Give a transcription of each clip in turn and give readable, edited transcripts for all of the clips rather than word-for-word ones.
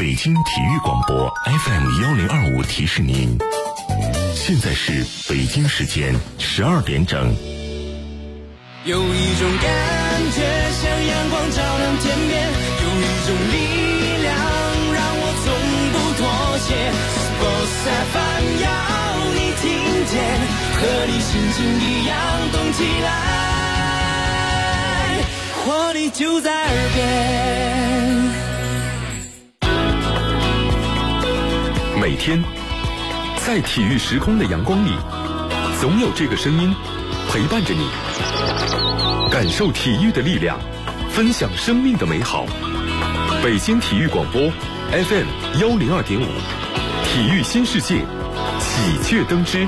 北京体育广播 FM1025提示您，现在是北京时间12点整。 有一种感觉像阳光照亮天边，有一种力量让我从不妥协。Sports FM 要你听见，和你心情一样动起来，活力就在耳边。 每天在体育时空的阳光里，总有这个声音陪伴着你，感受体育的力量，分享生命的美好。北京体育广播 FM102.5，体育新世界，喜鹊登枝。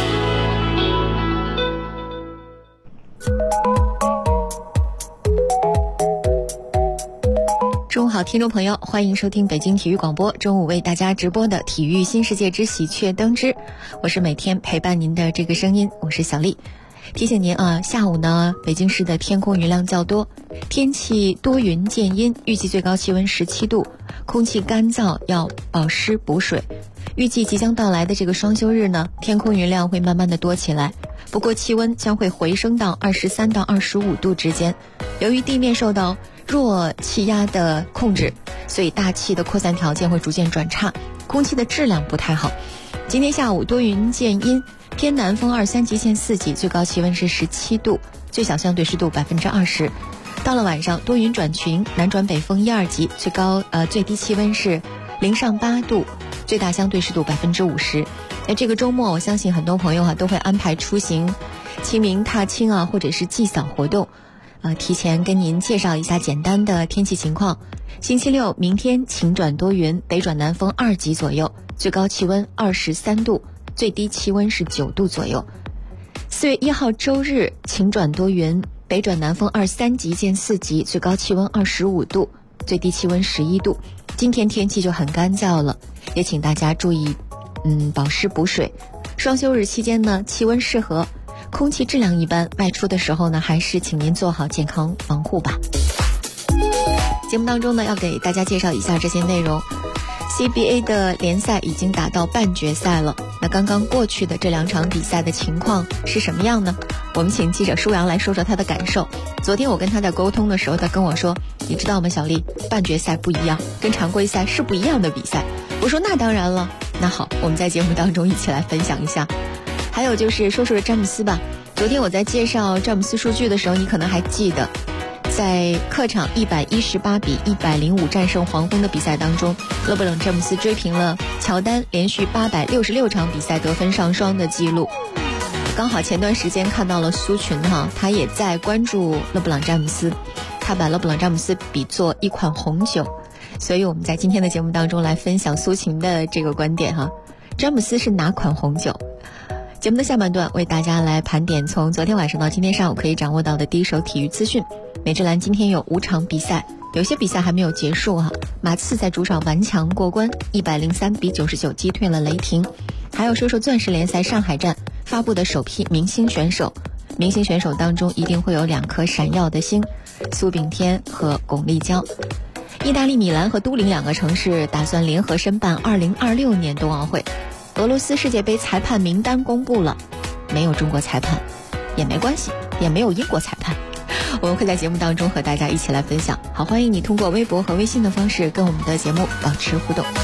中午好，听众朋友，欢迎收听北京体育广播中午为大家直播的体育新世界之喜鹊登枝。我是每天陪伴您的这个声音，我是小丽。提醒您下午呢，北京市的天空云量较多，天气多云见阴，预计最高气温17度，空气干燥，要保湿补水。预计即将到来的这个双休日呢，天空云量会慢慢的多起来，不过气温将会回升到23到25度之间。由于地面受到弱气压的控制，所以大气的扩散条件会逐渐转差，空气的质量不太好。今天下午多云见阴，偏南风2、3级限4级，最高气温是17度，最小相对湿度20%。到了晚上多云转晴，南转北风1、2级，最低气温是0上8度，最大相对湿度50%。那这个周末我相信很多朋友都会安排出行、清明踏青或者是祭扫活动。提前跟您介绍一下简单的天气情况。星期六明天晴转多云，北转南风2级左右，最高气温23度，最低气温是9度左右。4月1号周日晴转多云，北转南风2、3级见4级，最高气温25度，最低气温11度。今天天气就很干燥了，也请大家注意保湿补水。双休日期间呢，气温适合，空气质量一般，外出的时候呢，还是请您做好健康防护吧。节目当中呢，要给大家介绍一下这些内容。CBA 的联赛已经打到半决赛了，那刚刚过去的这2场比赛的情况是什么样呢？我们请记者舒阳来说说他的感受。昨天我跟他在沟通的时候，他跟我说，你知道吗，小丽，半决赛不一样，跟常规赛是不一样的比赛。我说那当然了。那好，我们在节目当中一起来分享一下。还有就是说说詹姆斯吧。昨天我在介绍詹姆斯数据的时候，你可能还记得，在客场118比105战胜黄蜂的比赛当中，勒布朗詹姆斯追平了乔丹连续866场比赛得分上双的记录。刚好前段时间看到了苏群他也在关注勒布朗詹姆斯，他把勒布朗詹姆斯比作一款红酒，所以我们在今天的节目当中来分享苏群的这个观点詹姆斯是哪款红酒？节目的下半段为大家来盘点从昨天晚上到今天上午可以掌握到的第一手体育资讯。美职篮今天有5场比赛，有些比赛还没有结束马刺在主场顽强过关，103比99击退了雷霆。还有说说钻石联赛上海站发布的首批明星选手，明星选手当中一定会有2颗闪耀的星，苏炳添和巩立姣。意大利米兰和都灵2个城市打算联合申办2026年冬奥会。俄罗斯世界杯裁判名单公布了，没有中国裁判也没关系，也没有英国裁判。我们会在节目当中和大家一起来分享。好，欢迎你通过微博和微信的方式跟我们的节目保持互动。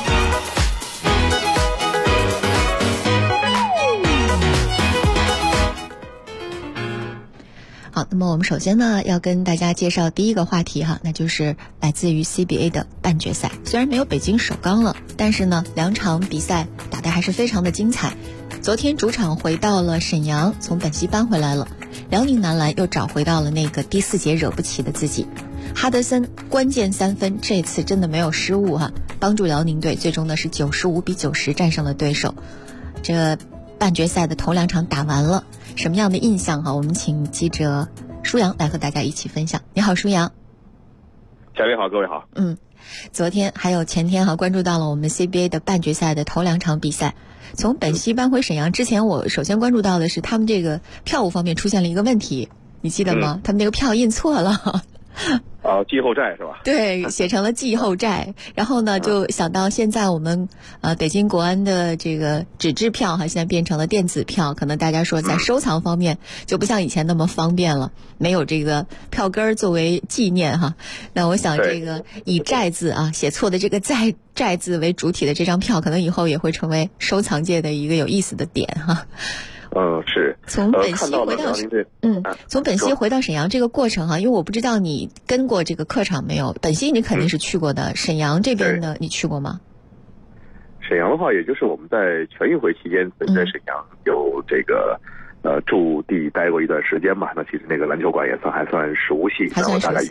好，那么我们首先呢要跟大家介绍第一个话题那就是来自于 CBA 的半决赛。虽然没有北京首钢了，但是呢2场比赛打得还是非常的精彩。昨天主场回到了沈阳，从本溪搬回来了，辽宁男篮又找回到了那个第4节惹不起的自己。哈德森关键3分这次真的没有失误帮助辽宁队最终呢是95比90战胜了对手。这半决赛的头2场打完了，什么样的印象我们请记者舒阳来和大家一起分享。你好，舒阳。 小丽好，各位好。 昨天还有前天关注到了我们 CBA 的半决赛的头2场比赛。从本溪搬回沈阳之前，我首先关注到的是他们这个票务方面出现了一个问题，你记得吗？他们那个票印错了。 季后债是吧？ 对，写成了季后债。然后呢，就想到现在我们北京国安的这个纸质票现在变成了电子票，可能大家说在收藏方面就不像以前那么方便了，没有这个票根作为纪念那我想这个以债字写错的这个债字为主体的这张票，可能以后也会成为收藏界的一个有意思的点是。 从本溪回到从本溪回到沈阳这个过程因为我不知道你跟过这个客场没有，本溪你肯定是去过的，沈阳这边的你去过吗？ 沈阳的话，也就是我们在全运会期间在沈阳有这个驻地待过一段时间嘛，那其实那个篮球馆也还算熟悉，然后大概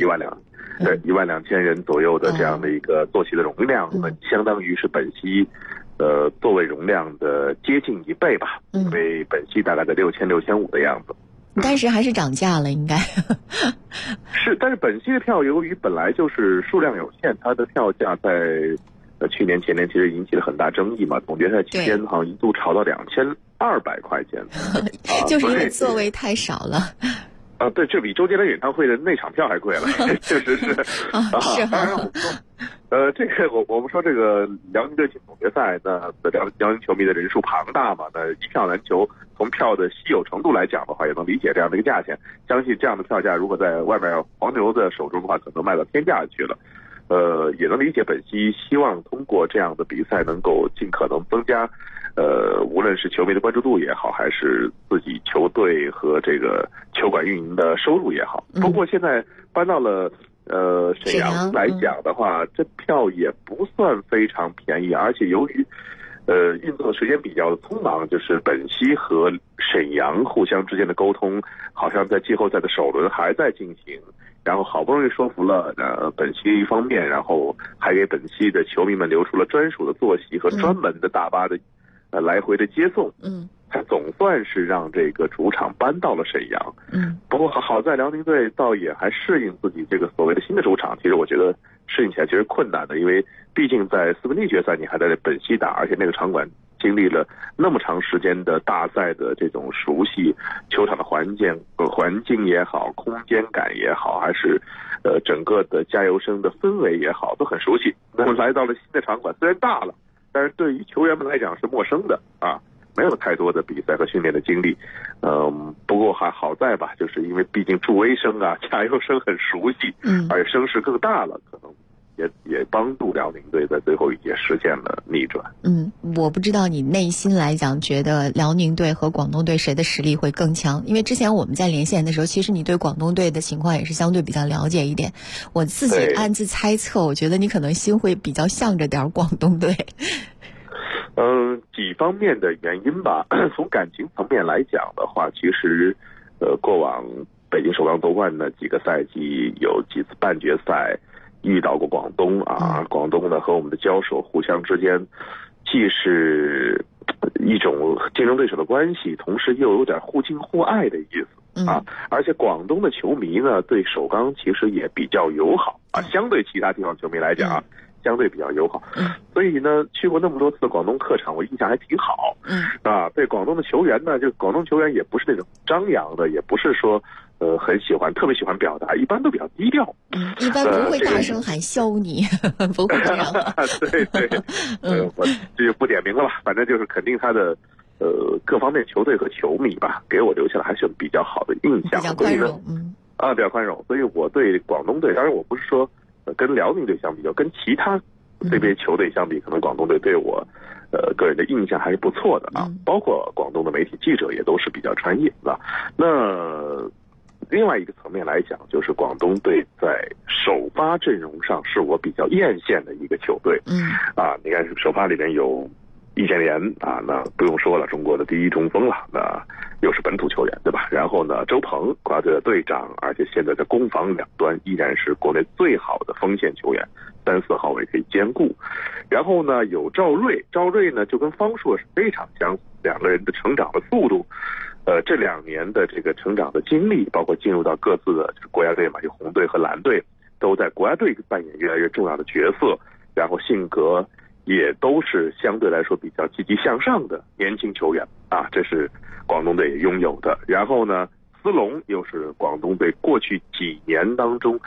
12000人左右的这样的一个坐席的容量，相当于是本溪座位容量的接近1倍吧，因为本溪大概在6000、6500的样子。 但是还是涨价了，应该是，但是本溪的票由于本来就是数量有限，它的票价在去年前年其实引起了很大争议嘛，总决赛期间好像一度炒到2200块钱， 就是因为座位太少了。 对，这比周杰伦演唱会的那场票还贵了，确实是。当然我们说，这个我们说这个辽宁队进总决赛，那辽宁球迷的人数庞大嘛，那一票难求。从票的稀有程度来讲的话，也能理解这样的一个价钱。相信这样的票价，如果在外面黄牛的手中的话，可能卖到天价去了。也能理解本溪希望通过这样的比赛能够尽可能增加无论是球迷的关注度也好，还是自己球队和这个球馆运营的收入也好。不过现在搬到了沈阳来讲的话，这票也不算非常便宜，而且由于运作时间比较匆忙，就是本溪和沈阳互相之间的沟通，好像在季后赛的首轮还在进行。然后好不容易说服了本溪一方面，然后还给本溪的球迷们留出了专属的坐席和专门的大巴的来回的接送，才总算是让这个主场搬到了沈阳。不过好在辽宁队倒也还适应自己这个所谓的新的主场，其实我觉得适应起来其实困难的，因为毕竟在4分之一决赛你还在本溪打，而且那个场馆经历了那么长时间的大赛的这种熟悉，球场的环境也好，空间感也好，还是整个的加油声的氛围也好，都很熟悉。那么来到了新的场馆，虽然大了，但是对于球员们来讲是陌生的没有太多的比赛和训练的经历。不过还好在吧，就是因为毕竟助威声加油声很熟悉，而且声势更大了，可能也帮助辽宁队在最后一节实现了逆转。 我不知道你内心来讲觉得辽宁队和广东队谁的实力会更强，因为之前我们在连线的时候，其实你对广东队的情况也是相对比较了解一点。我自己暗自猜测，我觉得你可能心会比较向着点广东队。 几方面的原因吧。从感情层面来讲的话，其实过往北京首钢夺冠的几个赛季，有几次半决赛遇到过广东广东呢和我们的交手，互相之间既是一种竞争对手的关系，同时又有点互敬互爱的意思而且广东的球迷呢对首钢其实也比较友好相对其他地方球迷来讲相对比较友好。所以呢去过那么多次的广东客场，我印象还挺好。对广东的球员呢，就广东球员也不是那种张扬的，也不是说很特别喜欢表达，一般都比较低调。 一般不会大声喊削你，不会这样。 对，我这就不点名了吧，反正就是肯定他的各方面球队和球迷吧，给我留下了还是比较好的印象。 比较宽容。 比较宽容。所以我对广东队，当然我不是说跟辽宁队相比较，跟其他这边球队相比，可能广东队对我个人的印象还是不错的包括广东的媒体记者也都是比较专业的。那另外一个层面来讲，就是广东队在首发阵容上是我比较艳羡的一个球队。你看首发里面有易建联那不用说了，中国的第一中锋了，那又是本土球员对吧？然后呢，周鹏国家队的队长，而且现在在攻防两端依然是国内最好的锋线球员，3、4号位可以兼顾。然后呢有赵睿呢就跟方硕是非常相似，两个人的成长的速度这2年的这个成长的经历，包括进入到各自的国家队嘛，有红队和蓝队，都在国家队扮演越来越重要的角色，然后性格也都是相对来说比较积极向上的年轻球员这是广东队也拥有的。然后呢，斯隆又是广东队过去几年当中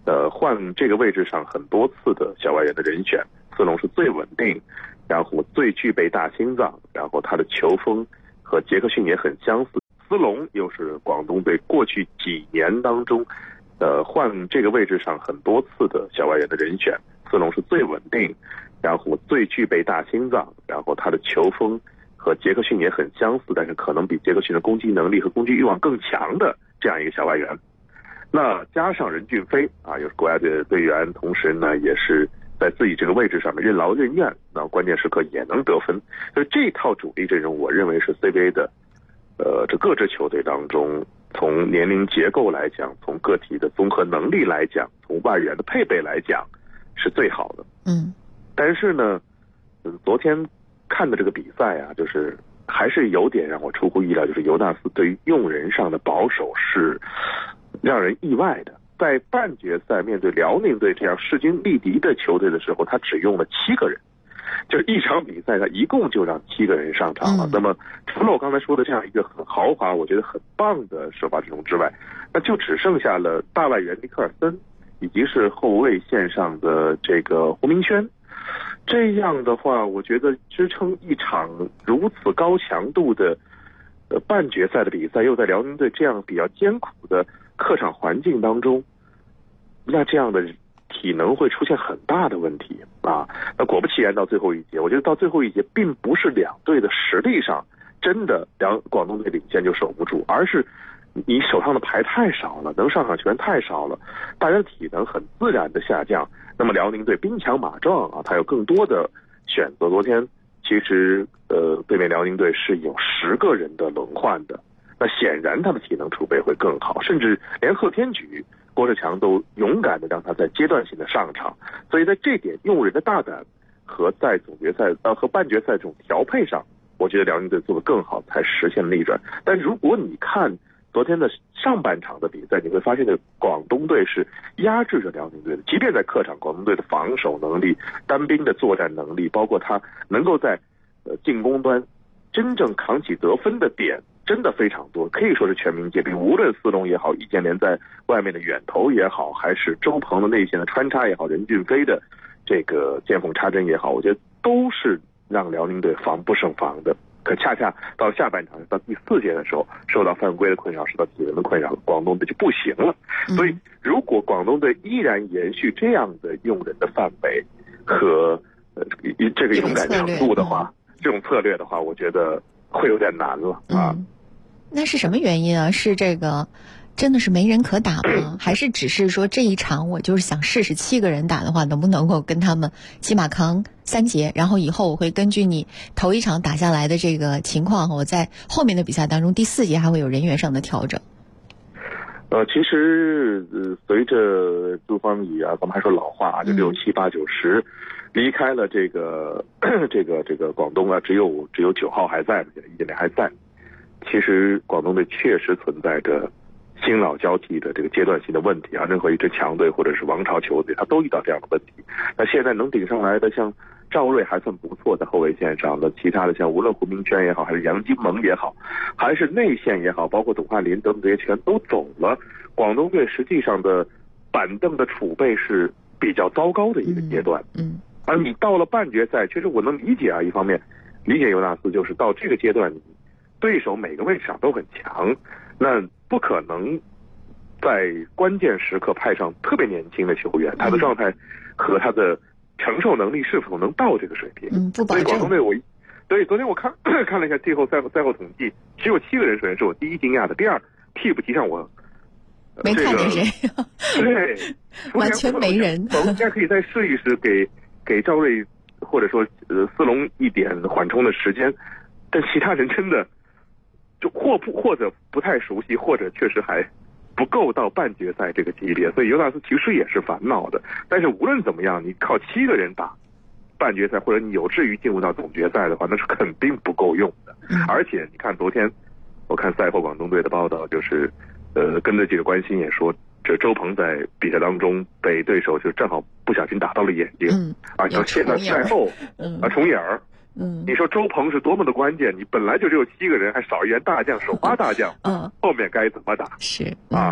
换这个位置上很多次的小外援的人选，斯隆是最稳定，然后最具备大心脏，然后他的球风和杰克逊也很相似。斯隆又是广东队过去几年当中换这个位置上很多次的小外援的人选，斯隆是最稳定，然后最具备大心脏，然后他的球风和杰克逊也很相似，但是可能比杰克逊的攻击能力和攻击欲望更强的这样一个小外援。那加上任骏飞啊，又是国家队的队员，同时呢也是在自己这个位置上面任劳任怨，那关键时刻也能得分。所以这套主力阵容，我认为是 CBA 的这各支球队当中，从年龄结构来讲，从个体的综合能力来讲，从外援的配备来讲，是最好的。但是呢，昨天看的这个比赛啊，就是还是有点让我出乎意料，就是尤纳斯对于用人上的保守是让人意外的。在半决赛面对辽宁队这样势均力敌的球队的时候，他只用了7个人，就是一场比赛他一共就让7个人上场了。那么除了我刚才说的这样一个很豪华，我觉得很棒的首发阵容之外，那就只剩下了大外援尼克尔森，以及是后卫线上的这个胡明轩。这样的话，我觉得支撑一场如此高强度的半决赛的比赛，又在辽宁队这样比较艰苦的客场环境当中，那这样的体能会出现很大的问题啊。那果不其然，到最后一节，我觉得到最后一节并不是两队的实力上真的广东队领先就守不住，而是你手上的牌太少了，能上场球员太少了，大家的体能很自然的下降。那么辽宁队兵强马壮啊，他有更多的选择。昨天其实对面辽宁队是有10个人的轮换的，那显然他的体能储备会更好，甚至连贺天举、郭士强都勇敢的让他在阶段性的上场。所以在这点用人的大胆和在总决赛和半决赛这种调配上，我觉得辽宁队做得更好，才实现了逆转。但如果你看昨天的上半场的比赛，你会发现广东队是压制着辽宁队的，即便在客场，广东队的防守能力、单兵的作战能力，包括他能够在进攻端真正扛起得分的点真的非常多，可以说是全民皆兵。无论斯隆也好，易建联在外面的远投也好，还是周鹏的内线的穿插也好，任骏飞的这个见缝插针也好，我觉得都是让辽宁队防不胜防的。可恰恰到下半场到第4节的时候，受到犯规的困扰，受到体能的困扰，广东队就不行了。所以如果广东队依然延续这样的用人的范围和这个勇敢程度的话，这种策略的话，我觉得会有点难了啊。 那是什么原因啊？是这个真的是没人可打吗？还是只是说这一场我就是想试试7个人打的话，能不能够跟他们起码扛3节，然后以后我会根据你头一场打下来的这个情况，我在后面的比赛当中第4节还会有人员上的调整。 其实随着朱芳雨啊，咱们还说老话啊，就6、7、8、9、10离开了这个广东啊，只有9号还在，易建联还在。其实广东队确实存在着新老交替的这个阶段性的问题啊，任何一支强队或者是王朝球队，他都遇到这样的问题。那现在能顶上来的，像赵睿还算不错，在后卫线上的，其他的像无论胡明轩也好，还是杨金蒙也好，还是内线也好，包括董翰林等等这些全都走了。广东队实际上的板凳的储备是比较糟糕的一个阶段。而你到了半决赛，其实我能理解啊，一方面理解尤纳斯，就是到这个阶段，对手每个位置上都很强，那不可能在关键时刻派上特别年轻的球员，他的状态和他的承受能力是否能到这个水平？ 不保证。 所以广东队对昨天我看了一下最后赛后统计，只有7个人，首先是我第一惊讶的，第二替补席上我没看见谁， 对， 完全没人。 我们应该可以再试一试，给赵睿或者说斯隆一点缓冲的时间，但其他人真的就或者不太熟悉，或者确实还不够到半决赛这个级别，所以尤纳斯其实也是烦恼的。但是无论怎么样，你靠7个人打半决赛，或者你有志于进入到总决赛的话，那是肯定不够用的。而且你看昨天我看赛后广东队的报道，就是跟着记者关心也说，这周鹏在比赛当中被对手就正好不小心打到了眼睛，然后现在赛后重眼儿。你说周鹏是多么的关键，你本来就只有7个人，还少一员大将，首发大将，后面该怎么打？ 是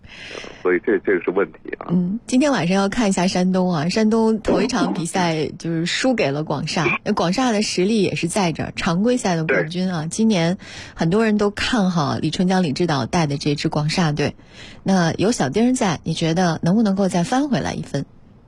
所以这个是问题啊。 今天晚上要看一下山东啊，山东头一场比赛就是输给了广厦，广厦的实力也是在这儿，常规赛的冠军啊。今年很多人都看好李春江李指导带的这支广厦队，那有小丁在，你觉得能不能够再翻回来一分？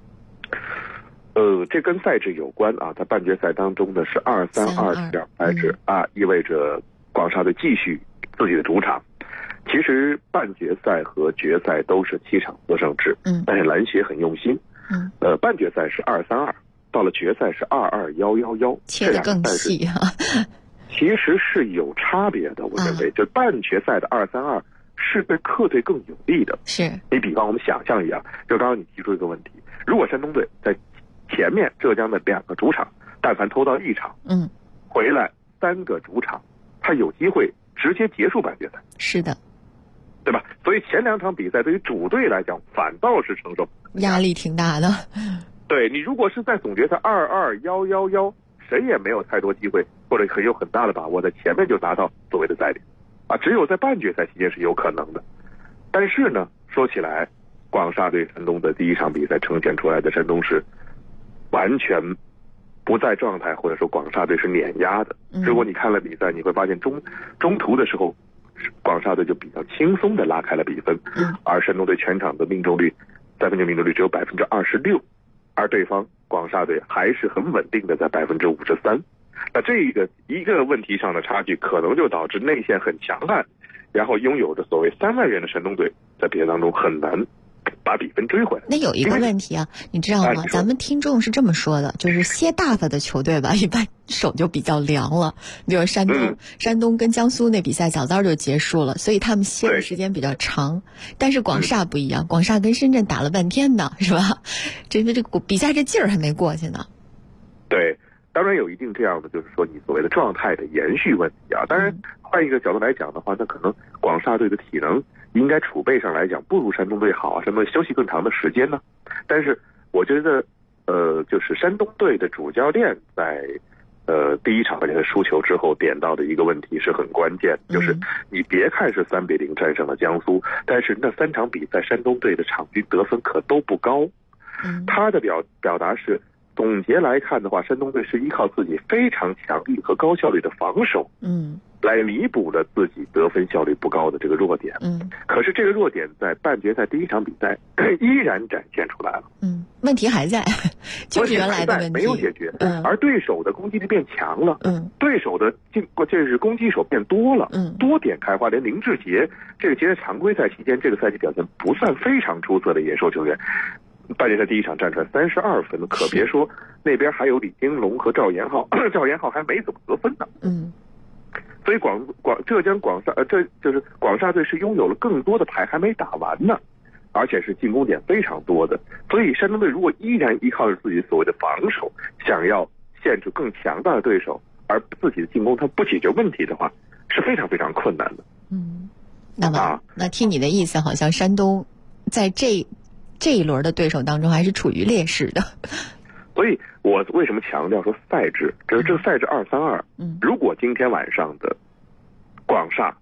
这跟赛制有关啊，在半决赛当中呢是2-3-2这样赛制啊，意味着广厦队继续自己的主场。其实半决赛和决赛都是7场4胜制，但是篮协很用心，半决赛是2-3-2，到了决赛是2-2-1-1-1， 切得更细啊。 其实是有差别的，我认为，就半决赛的2-3-2是对客队更有利的。 是你比方我们想象一下，就刚刚你提出一个问题，如果山东队在前面浙江的2个主场，但凡偷到1场，回来3个主场，他有机会直接结束半决赛。 是的， 对吧？所以前2场比赛对于主队来讲，反倒是承受压力挺大的。 对，你如果是在总决赛2-2-1-1-1，谁也没有太多机会，或者很有很大的把握在前面就拿到所谓的赛点啊，只有在半决赛期间是有可能的。但是呢，说起来，广厦对山东的第一场比赛呈现出来的山东是完全不在状态，或者说广厦队是碾压的。如果你看了比赛，你会发现中途的时候，广厦队就比较轻松的拉开了比分，而山东队全场的命中率3分球命中率只有26%，而对方广厦队还是很稳定的在53%。那这一个问题上的差距，可能就导致内线很强悍，然后拥有着所谓3万元的山东队，在比赛当中很难把比分追回来。 那有一个问题啊，你知道吗？咱们听众是这么说的，就是歇大发的球队吧，一般手就比较凉了。比如山东跟江苏那比赛早早就结束了，所以他们歇的时间比较长。但是广厦不一样，广厦跟深圳打了半天呢，是吧？这个比赛这劲儿还没过去呢。 对，当然有一定这样的，就是说你所谓的状态的延续问题啊。当然换一个角度来讲的话，那可能广厦队的体能应该储备上来讲不如山东队好啊，山东队休息更长的时间呢。但是我觉得就是山东队的主教练在第一场和这个输球之后点到的一个问题是很关键，就是你别看是3-0战胜了江苏，但是那3场比赛山东队的场均得分可都不高。他的表达是，总结来看的话，山东队是依靠自己非常强力和高效率的防守，来弥补了自己得分效率不高的这个弱点。可是这个弱点在半决赛第一场比赛依然展现出来了。 问题还在，就是原来的问题没有解决。而对手的攻击力变强了，对手的这是攻击手变多了，多点开花。连林志杰这个在常规赛期间这个赛季表现不算非常出色的野兽球员，半决赛第一场站出来32分，可别说那边还有李金龙和赵延浩，赵延浩还没怎么得分呢。所以浙江广厦这就是广厦队是拥有了更多的牌还没打完呢，而且是进攻点非常多的。所以山东队如果依然依靠着自己所谓的防守，想要限制更强大的对手，而自己的进攻它不解决问题的话，是非常非常困难的。 那听你的意思，好像山东在这一轮的对手当中还是处于劣势的。 所以我为什么强调说赛制，就是这个赛制2-3-2，如果今天晚上的广厦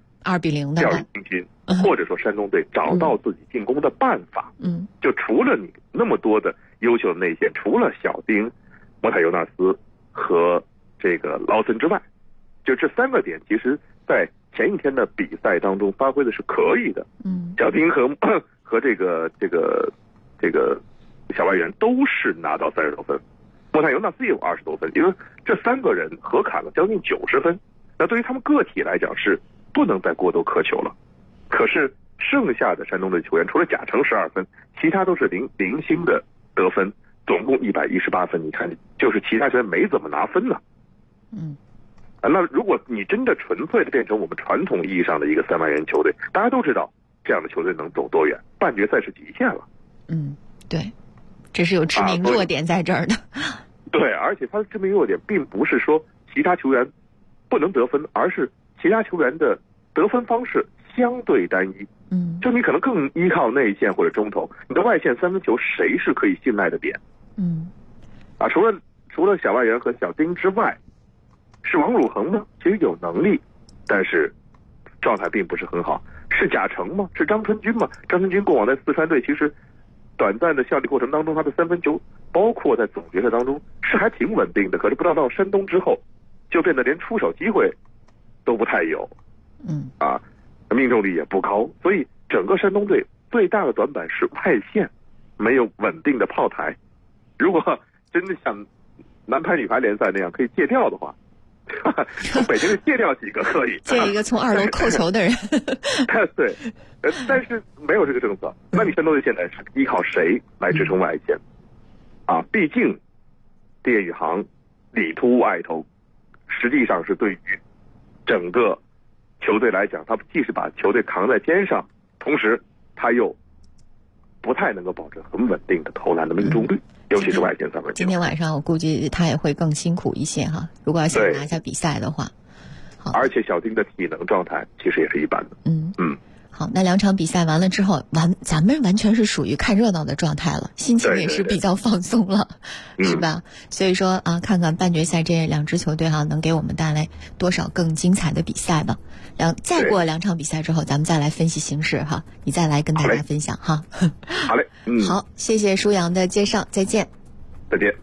2-0的掉以轻心，或者说山东队找到自己进攻的办法，就除了你那么多的优秀的内线，除了小丁、莫塔尤纳斯和这个劳森之外，就这3个点，其实在前一天的比赛当中发挥的是可以的。小丁和这个小外援都是拿到30多分，莫塔尤纳斯也有20多分，因为这3个人合砍了将近90分。那对于他们个体来讲是不能再过多苛求了。可是剩下的山东队球员，除了贾诚12分，其他都是零星的得分，总共118分。你看，就是其他球员没怎么拿分呢。那如果你真的纯粹的变成我们传统意义上的一个3万人球队，大家都知道这样的球队能走多远，半决赛是极限了。 对，这是有致命弱点在这儿的。 对，而且他的致命弱点并不是说其他球员不能得分，而是其他球员的得分方式相对单一。就你可能更依靠内线或者中投，你的外线3分球谁是可以信赖的点？除了小外援和小丁之外，是王汝恒呢，其实有能力，但是状态并不是很好。 是贾诚吗？是张春军吗？张春军过往在四川队其实短暂的效力过程当中，他的三分球包括在总决赛当中是还挺稳定的，可是不知道到山东之后就变得连出手机会都不太有，命中率也不高，所以整个山东队最大的短板是外线没有稳定的炮台。如果真的像男排女排联赛那样可以借调的话，从北京借调几个可以， 借一个从2楼扣球的人。 对，但是没有这个政策，那你山东队现在是依靠谁来支撑外线？毕竟丁宇航里突外投，实际上是对于整个球队来讲，他既是把球队扛在肩上，同时他又不太能够保证很稳定的投篮的命中率，尤其是外线三分球。 今天晚上我估计他也会更辛苦一些哈，如果要想拿下比赛的话。 而且小丁的体能状态其实也是一般的。 好，那2场比赛完了之后，咱们完全是属于看热闹的状态了，心情也是比较放松了，是吧？所以说看看半决赛这2支球队能给我们带来多少更精彩的比赛吧。再过2场比赛之后，咱们再来分析形势哈，你再来跟大家分享哈。 好嘞， 好，谢谢舒阳的介绍，再见。 再见。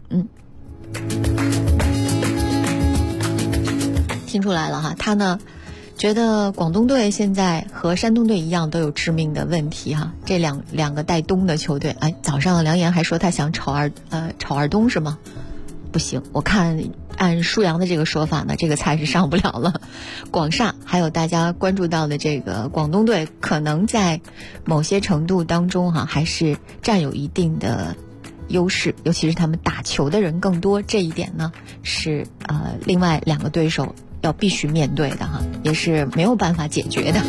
听出来了哈，他呢觉得广东队现在和山东队一样都有致命的问题哈。这两个带东的球队，早上梁岩还说他想炒二东是吗？不行，我看按舒阳的这个说法呢，这个菜是上不了了。广厦还有大家关注到的这个广东队，可能在某些程度当中还是占有一定的优势，尤其是他们打球的人更多，这一点呢是另外2个对手要必须面对的也是没有办法解决的。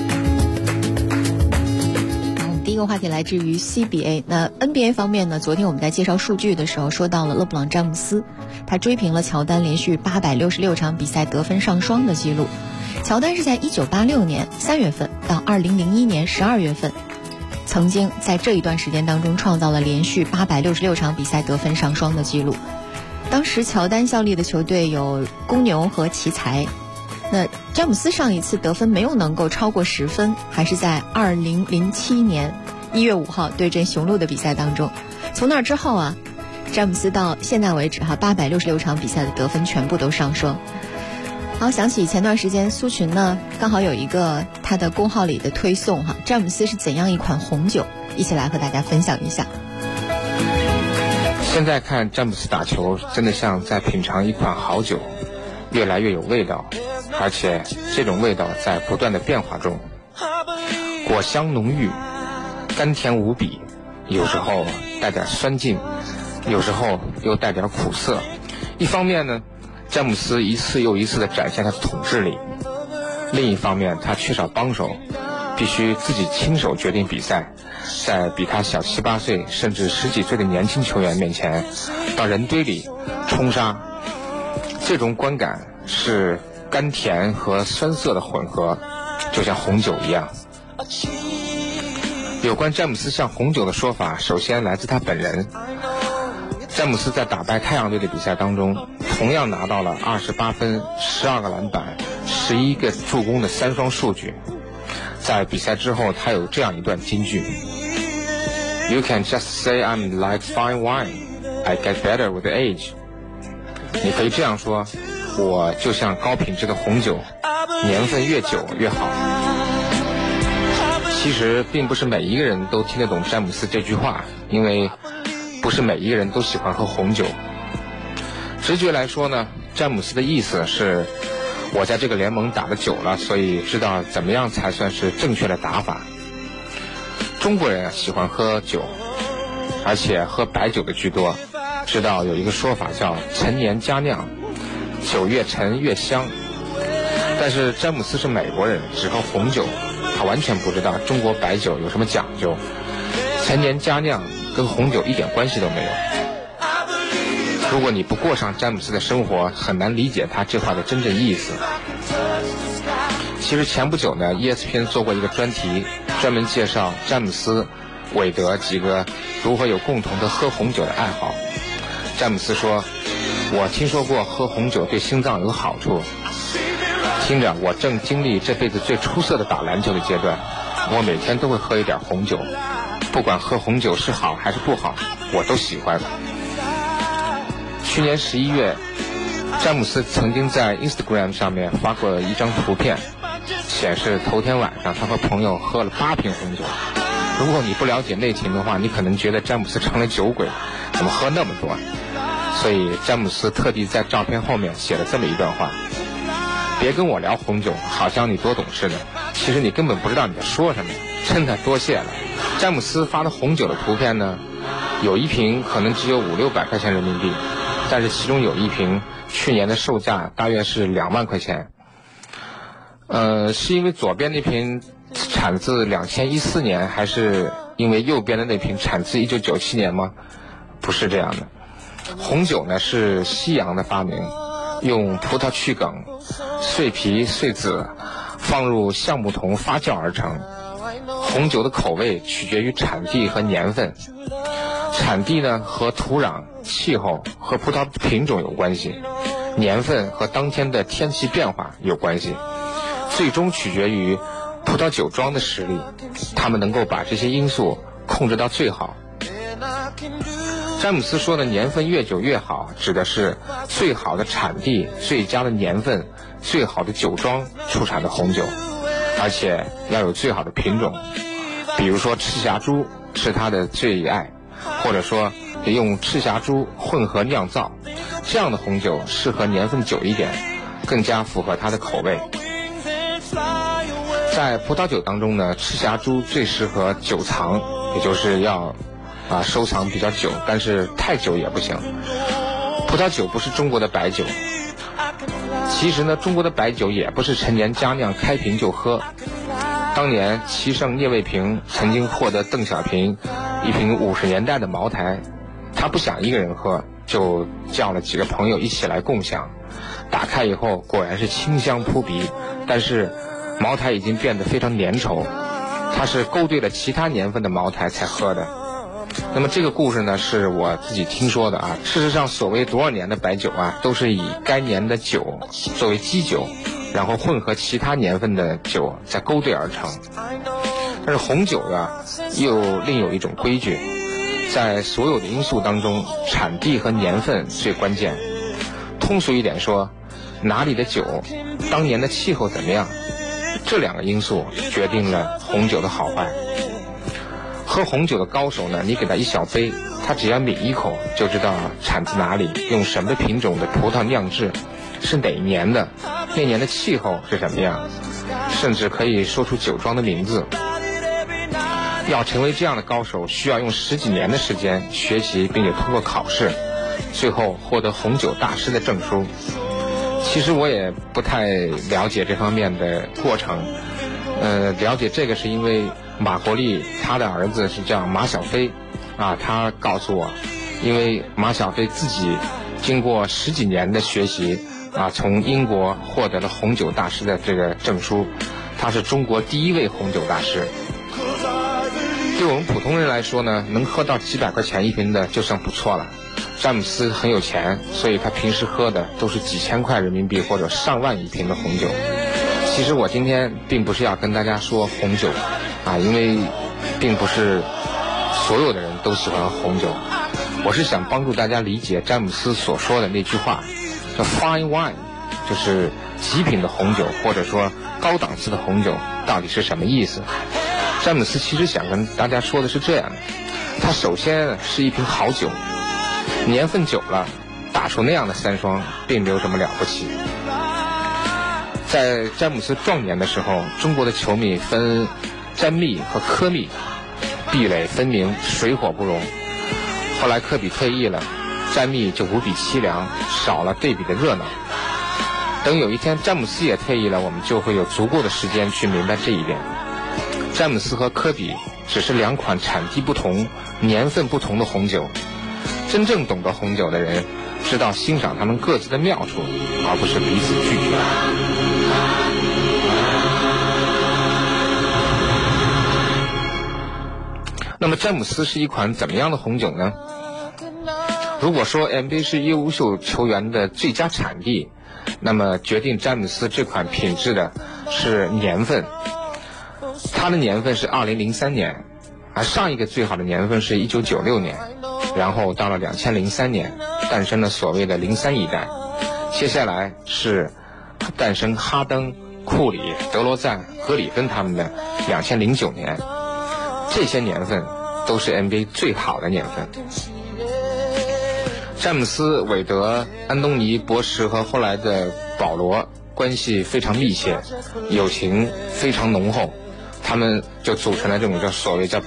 我们第一个话题来自于 CBA。 那 NBA 方面呢，昨天我们在介绍数据的时候说到了勒布朗詹姆斯，他追平了乔丹连续866场比赛得分上双的记录。乔丹是在1986年3月份到2001年12月份曾经在这一段时间当中创造了连续866场比赛得分上双的记录。当时乔丹效力的球队有公牛和奇才。那詹姆斯上一次得分没有能够超过10分，还是在2007年1月5号对阵雄鹿的比赛当中。从那之后詹姆斯到现在为止866场比赛的得分全部都上双。好，想起前段时间苏群呢刚好有一个他的公号里的推送詹姆斯是怎样一款红酒，一起来和大家分享一下。 现在看詹姆斯打球真的像在品尝一款好酒，越来越有味道，而且这种味道在不断的变化中，果香浓郁，甘甜无比，有时候带点酸劲，有时候又带点苦涩。一方面呢，詹姆斯一次又一次地展现他的统治力，另一方面他缺少帮手，必须自己亲手决定比赛，在比他小7、8岁甚至10几岁的年轻球员面前到人堆里冲杀。这种观感是甘甜和酸涩的混合，就像红酒一样。有关詹姆斯像红酒的说法，首先来自他本人。詹姆斯在打败太阳队的比赛当中，同样拿到了28分、12个篮板、11个助攻的3双数据。在比赛之后，他有这样一段金句 ：You can just say I'm like fine wine, I get better with age。你可以这样说，我就像高品质的红酒，年份越久越好。其实并不是每一个人都听得懂詹姆斯这句话，因为不是每一个人都喜欢喝红酒。直觉来说呢，詹姆斯的意思是，我在这个联盟打得久了，所以知道怎么样才算是正确的打法。中国人喜欢喝酒，而且喝白酒的居多。知道有一个说法叫陈年佳酿，酒越陈越香。但是詹姆斯是美国人，只喝红酒，他完全不知道中国白酒有什么讲究。陈年佳酿跟红酒一点关系都没有。如果你不过上詹姆斯的生活，很难理解他这话的真正意思。其实前不久呢 ESPN 做过一个专题，专门介绍詹姆斯、韦德几个如何有共同的喝红酒的爱好。詹姆斯说，我听说过喝红酒对心脏有好处。听着，我正经历这辈子最出色的打篮球的阶段。 我每天都会喝一点红酒，不管喝红酒是好还是不好，我都喜欢。去年11月，詹姆斯曾经在 Instagram 上面发过一张图片，显示头天晚上他和朋友喝了8瓶红酒。如果你不了解内情的话，你可能觉得詹姆斯成了酒鬼，怎么喝那么多？所以詹姆斯特地在照片后面写了这么一段话：别跟我聊红酒，好像你多懂似的，其实你根本不知道你在说什么。真的多谢了。詹姆斯发的红酒的图片呢，有一瓶可能只有500-600块钱人民币，但是其中有一瓶去年的售价大约是2万块钱。是因为左边那瓶产自2014年，还是因为右边的那瓶产自1997年吗？不是这样的。红酒呢是西洋的发明，用葡萄去梗、碎皮碎籽放入橡木桶发酵而成。红酒的口味取决于产地和年份，产地呢和土壤、气候和葡萄品种有关系，年份和当天的天气变化有关系，最终取决于葡萄酒庄的实力，他们能够把这些因素控制到最好。詹姆斯说的年份越久越好，指的是最好的产地、最佳的年份、最好的酒庄出产的红酒，而且要有最好的品种。比如说赤霞珠是他的最爱，或者说用赤霞珠混合酿造，这样的红酒适合年份久一点，更加符合他的口味。在葡萄酒当中呢，赤霞珠最适合久藏，也就是要收藏比较久，但是太久也不行。葡萄酒不是中国的白酒，其实呢，中国的白酒也不是陈年佳酿开瓶就喝。当年齐盛聂卫平曾经获得邓小平一瓶50年代的茅台，他不想一个人喝，就叫了几个朋友一起来共享。打开以后果然是清香扑鼻，但是茅台已经变得非常粘稠，他是勾兑了其他年份的茅台才喝的。那么这个故事呢是我自己听说的啊。事实上所谓多少年的白酒啊，都是以该年的酒作为基酒，然后混合其他年份的酒再勾兑而成。但是红酒啊又另有一种规矩，在所有的因素当中，产地和年份最关键。通俗一点说，哪里的酒，当年的气候怎么样，这2个因素决定了红酒的好坏。喝红酒的高手呢，你给他一小杯，他只要抿一口就知道产自哪里，用什么品种的葡萄酿制，是哪一年的，那年的气候是什么样，甚至可以说出酒庄的名字。要成为这样的高手，需要用10几年的时间学习，并且通过考试，最后获得红酒大师的证书。其实我也不太了解这方面的过程，了解这个是因为马国立他的儿子是叫马小飞啊，他告诉我，因为马小飞自己经过10几年的学习啊，从英国获得了红酒大师的这个证书，他是中国第1位红酒大师。对我们普通人来说呢，能喝到几百块钱一瓶的就算不错了。詹姆斯很有钱，所以他平时喝的都是几千块人民币或者上万一瓶的红酒。其实我今天并不是要跟大家说红酒啊，因为并不是所有的人都喜欢红酒。我是想帮助大家理解詹姆斯所说的那句话，叫 fine wine， 就是极品的红酒，或者说高档次的红酒到底是什么意思。詹姆斯其实想跟大家说的是这样的，它首先是一瓶好酒，年份久了打出那样的3双并没有什么了不起。在詹姆斯壮年的时候，中国的球迷分詹密和科密，壁垒分明，水火不容。后来科比退役了，詹密就无比凄凉，少了对比的热闹。等有一天詹姆斯也退役了，我们就会有足够的时间去明白这一点。詹姆斯和科比只是2款产地不同、年份不同的红酒。真正懂得红酒的人知道欣赏他们各自的妙处，而不是彼此拒绝。那么詹姆斯是一款怎么样的红酒呢？如果说 NBA 是优秀球员的最佳产地，那么决定詹姆斯这款品质的是年份。 他的年份是2003年，而上一个最好的年份是1996年，然后到了2003年诞生了所谓的03一代，接下来是诞生哈登、库里、德罗赞、格里芬他们的2009年，这些年份都是 NBA 最好的年份。詹姆斯、韦德、安东尼、博什和后来的保罗关系非常密切，友情非常浓厚，他们就组成了这种所谓叫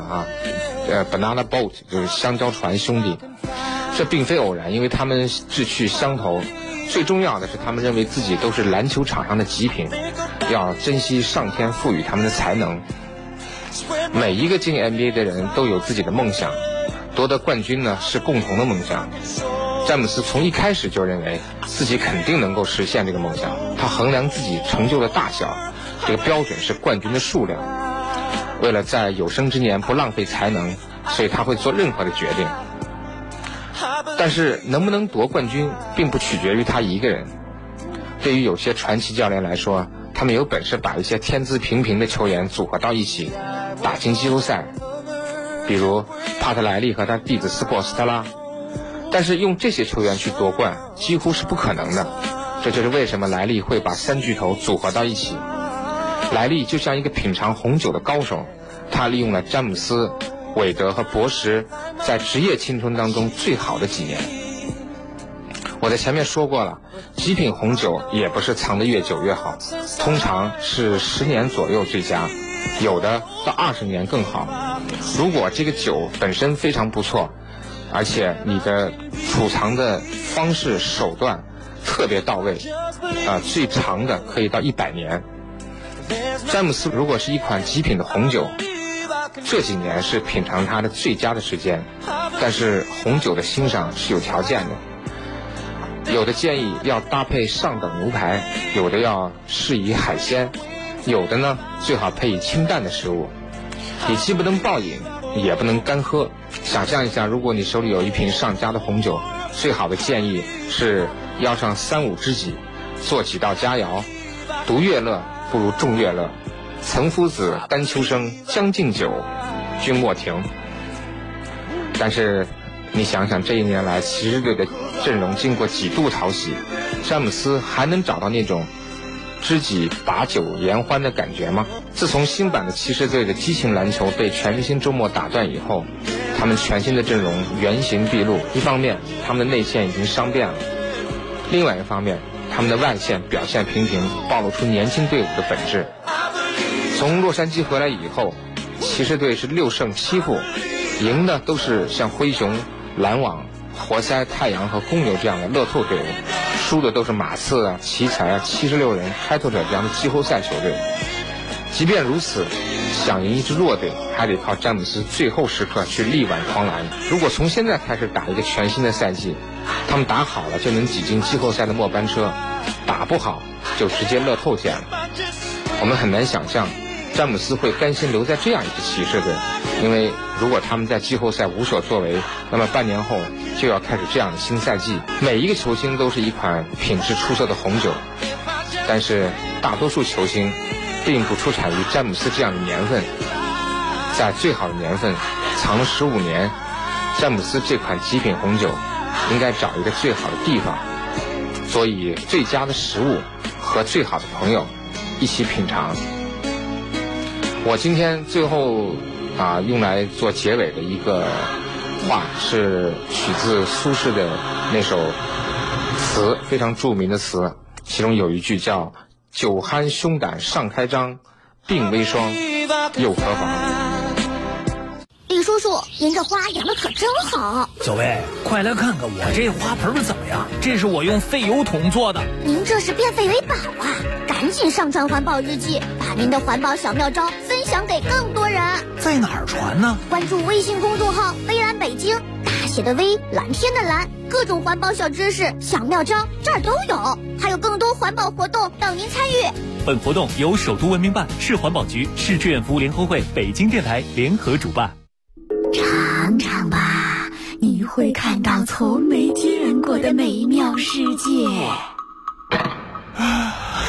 banana boat， 就是香蕉船兄弟。这并非偶然，因为他们志趣相投，最重要的是他们认为自己都是篮球场上的极品，要珍惜上天赋予他们的才能。每一个进 NBA 的人都有自己的梦想，夺得冠军呢是共同的梦想。詹姆斯从一开始就认为自己肯定能够实现这个梦想，他衡量自己成就的大小，这个标准是冠军的数量。为了在有生之年不浪费才能，所以他会做任何的决定。但是能不能夺冠军并不取决于他一个人。对于有些传奇教练来说，他们有本事把一些天资平平的球员组合到一起打进季后赛，比如帕特莱利和他弟子斯珀斯特拉，但是用这些球员去夺冠几乎是不可能的。这就是为什么莱利会把三巨头组合到一起。莱利就像一个品尝红酒的高手，他利用了詹姆斯、韦德和博什在职业青春当中最好的几年。我在前面说过了，极品红酒也不是藏得越久越好，通常是10年左右最佳，有的到20年更好。如果这个酒本身非常不错，而且你的储藏的方式手段特别到位，最长的可以到100年。詹姆斯如果是一款极品的红酒，这几年是品尝它的最佳的时间，但是红酒的欣赏是有条件的。有的建议要搭配上等牛排，有的要适宜海鲜，有的呢最好配以清淡的食物。你既不能暴饮，也不能干喝。想象一下，如果你手里有一瓶上佳的红酒，最好的建议是邀上3、5知己，做几道佳肴。独乐乐不如众乐乐，岑夫子、丹丘生、将进酒，君莫停。但是你想想，这一年来骑士队的阵容经过几度淘洗，詹姆斯还能找到那种知己把酒言欢的感觉吗？自从新版的骑士队的激情篮球被全明星周末打断以后，他们全新的阵容原形毕露。一方面他们的内线已经伤遍了，另外一方面他们的外线表现平平，暴露出年轻队伍的本质。从洛杉矶回来以后，骑士队是6胜7负，赢的都是像灰熊、篮网、活塞、太阳和公牛这样的乐透队伍，输的都是马刺啊、奇才啊、76人、开拓者这样的季后赛球队。即便如此，想赢一支弱队还得靠詹姆斯最后时刻去力挽狂澜。如果从现在开始打一个全新的赛季，他们打好了就能挤进季后赛的末班车，打不好就直接乐透见了。我们很难想象詹姆斯会甘心留在这样一支骑士队，因为如果他们在季后赛无所作为，那么半年后就要开始这样的新赛季。每一个球星都是一款品质出色的红酒，但是大多数球星并不出产于詹姆斯这样的年份。在最好的年份藏了15年，詹姆斯这款极品红酒应该找一个最好的地方，所以最佳的食物和最好的朋友一起品尝。我今天最后用来做结尾的一个话是取自苏轼的那首词，非常著名的词，其中有一句叫酒酣胸胆尚开张，鬓微霜又可防。 李叔叔，您这花养的可真好。 小薇，快来看看我这花盆怎么样？这是我用废油桶做的。 您这是变废为宝啊！赶紧上传环保日记，把您的环保小妙招分享给更多人。 在哪儿传呢？ 关注微信公众号微蓝北京，大写的微，蓝天的蓝，各种环保小知识、小妙招这儿都有，还有更多环保活动等您参与。 本活动由首都文明办、市环保局、市志愿服务联合会、北京电台联合主办。 尝尝吧，你会看到从没见过的美妙世界。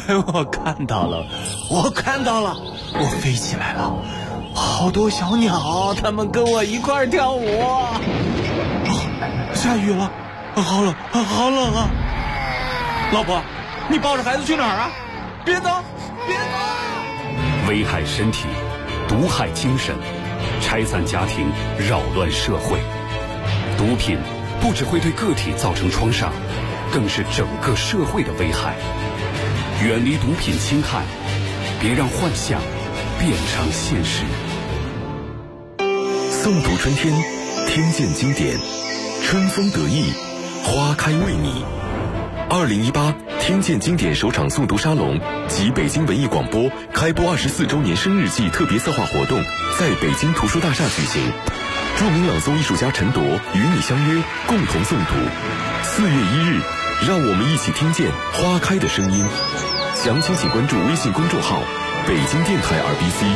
我看到了，我飞起来了，好多小鸟，它们跟我一块儿跳舞。下雨了，好冷啊！老婆，你抱着孩子去哪儿啊？别走！ 危害身体，毒害精神，拆散家庭，扰乱社会。毒品不只会对个体造成创伤，更是整个社会的危害。远离毒品侵害，别让幻想变成现实。 诵读春天，听见经典，春风得意，花开为你。2018听见经典首场诵读沙龙及北京文艺广播开播24周年生日季特别策划活动在北京图书大厦举行。著名朗诵艺术家陈铎与你相约，共同诵读。4月1日，让我们一起听见花开的声音。详情请关注微信公众号北京电台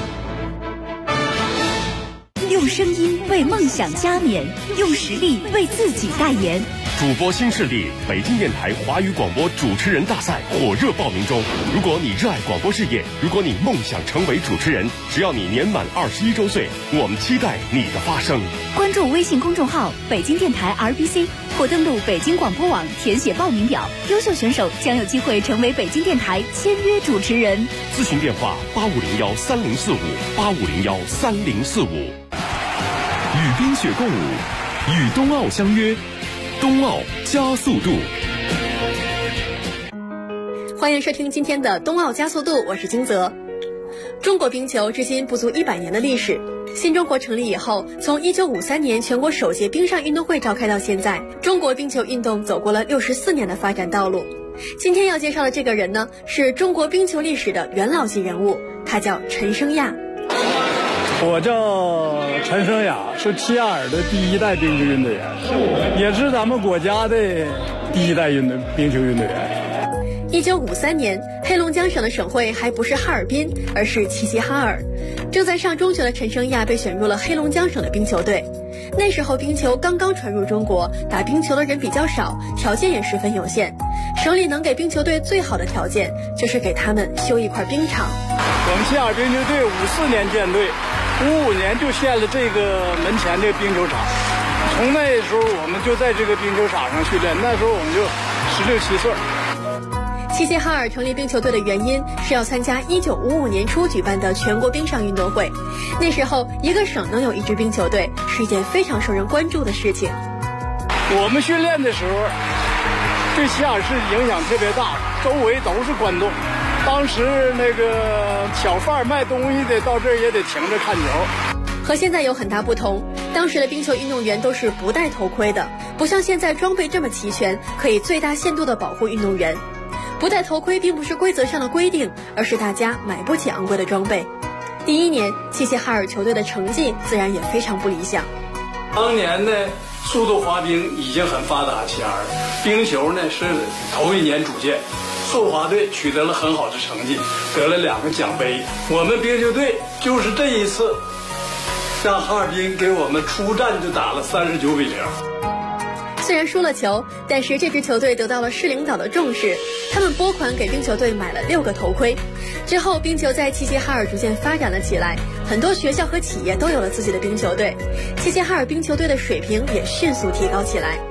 RBC。 用声音为梦想加冕，用实力为自己代言。 主播新势力北京电台华语广播主持人大赛火热报名中。如果你热爱广播事业，如果你梦想成为主持人，只要你年满21周岁，我们期待你的发声。 关注微信公众号北京电台 RBC 或登录北京广播网填写报名表，优秀选手将有机会成为北京电台签约主持人。 咨询电话85013045，85013045。 与冰雪共舞，与冬奥相约，冬奥加速度。 欢迎收听今天的冬奥加速度，我是金泽。中国冰球至今不足100年的历史。新中国成立以后，从1953年全国首届冰上运动会召开到现在，中国冰球运动走过了64年的发展道路。今天要介绍的这个人呢，是中国冰球历史的元老级人物，他叫陈升亚。 我叫陈升亚，是齐亚尔的第1代冰球运动员，也是咱们国家的第1代冰球运动员。 1953年，黑龙江省的省会还不是哈尔滨，而是齐齐哈尔。正在上中学的陈升亚被选入了黑龙江省的冰球队。那时候冰球刚刚传入中国，打冰球的人比较少，条件也十分有限。省里能给冰球队最好的条件，就是给他们修一块冰场。 我们齐亚尔冰球队54年建队，55年就建了这个门前的冰球场。从那时候我们就在这个冰球场上训练，那时候我们就16、17岁。 齐齐哈尔成立冰球队的原因是要参加1955年初举办的全国冰上运动会。那时候一个省能有一支冰球队是一件非常受人关注的事情。 我们训练的时候对齐尔市影响特别大，周围都是观众。当时那个小贩卖东西的到这儿也得停着看球。 和现在有很大不同，当时的冰球运动员都是不戴头盔的，不像现在装备这么齐全，可以最大限度地保护运动员。不戴头盔并不是规则上的规定，而是大家买不起昂贵的装备。第1年，齐齐哈尔球队的成绩自然也非常不理想。 当年呢，速度滑冰已经很发达，齐哈尔冰球呢是头1年组建，速滑队取得了很好的成绩，得了2个奖杯。我们冰球队就是这一次让哈尔滨给我们出战就打了39比0。 虽然输了球，但是这支球队得到了市领导的重视，他们拨款给冰球队买了6个头盔。之后冰球在齐齐哈尔逐渐发展了起来，很多学校和企业都有了自己的冰球队，齐齐哈尔冰球队的水平也迅速提高起来。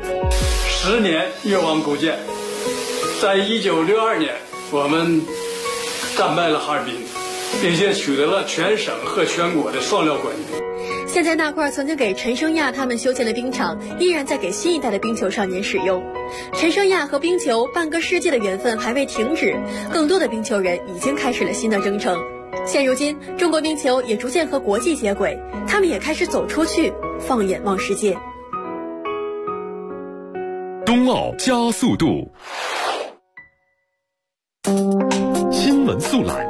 10年越王勾践，在1962年我们战败了哈尔滨，并且取得了全省和全国的双料冠军。 现在那块曾经给陈升亚他们修建的冰场，依然在给新一代的冰球少年使用。陈升亚和冰球半个世纪的缘分还未停止，更多的冰球人已经开始了新的征程。现如今，中国冰球也逐渐和国际接轨，他们也开始走出去，放眼望世界。 冬奥加速度，新闻速览。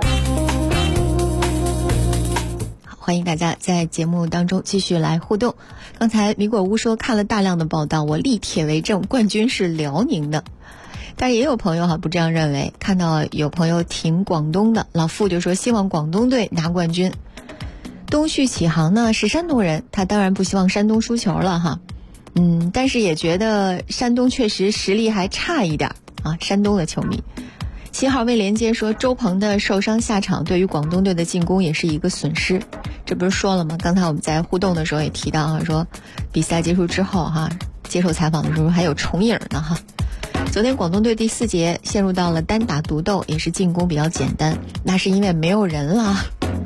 欢迎大家在节目当中继续来互动。刚才米果屋说看了大量的报道，我立帖为证，冠军是辽宁的。但也有朋友不这样认为，看到有朋友挺广东的，老傅就说希望广东队拿冠军。东旭启航呢是山东人，他当然不希望山东输球了哈。但是也觉得山东确实实力还差一点啊，山东的球迷。 7号未连接说，周鹏的受伤下场对于广东队的进攻也是一个损失。这不是说了吗？刚才我们在互动的时候也提到说比赛结束之后接受采访的时候还有重影呢昨天广东队第4节陷入到了单打独斗，也是进攻比较简单，那是因为没有人了。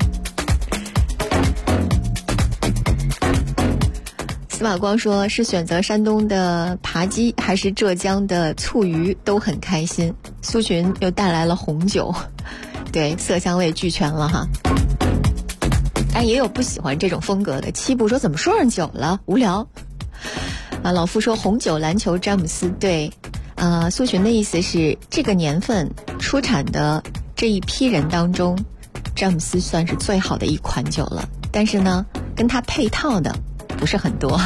司马光说，是选择山东的扒鸡还是浙江的醋鱼都很开心。苏群又带来了红酒，对，色香味俱全了但也有不喜欢这种风格的。七步说，怎么说上酒了，无聊老傅说，红酒篮球詹姆斯。对，苏群的意思是这个年份出产的这一批人当中，詹姆斯算是最好的一款酒了，但是呢跟他配套的不是很多。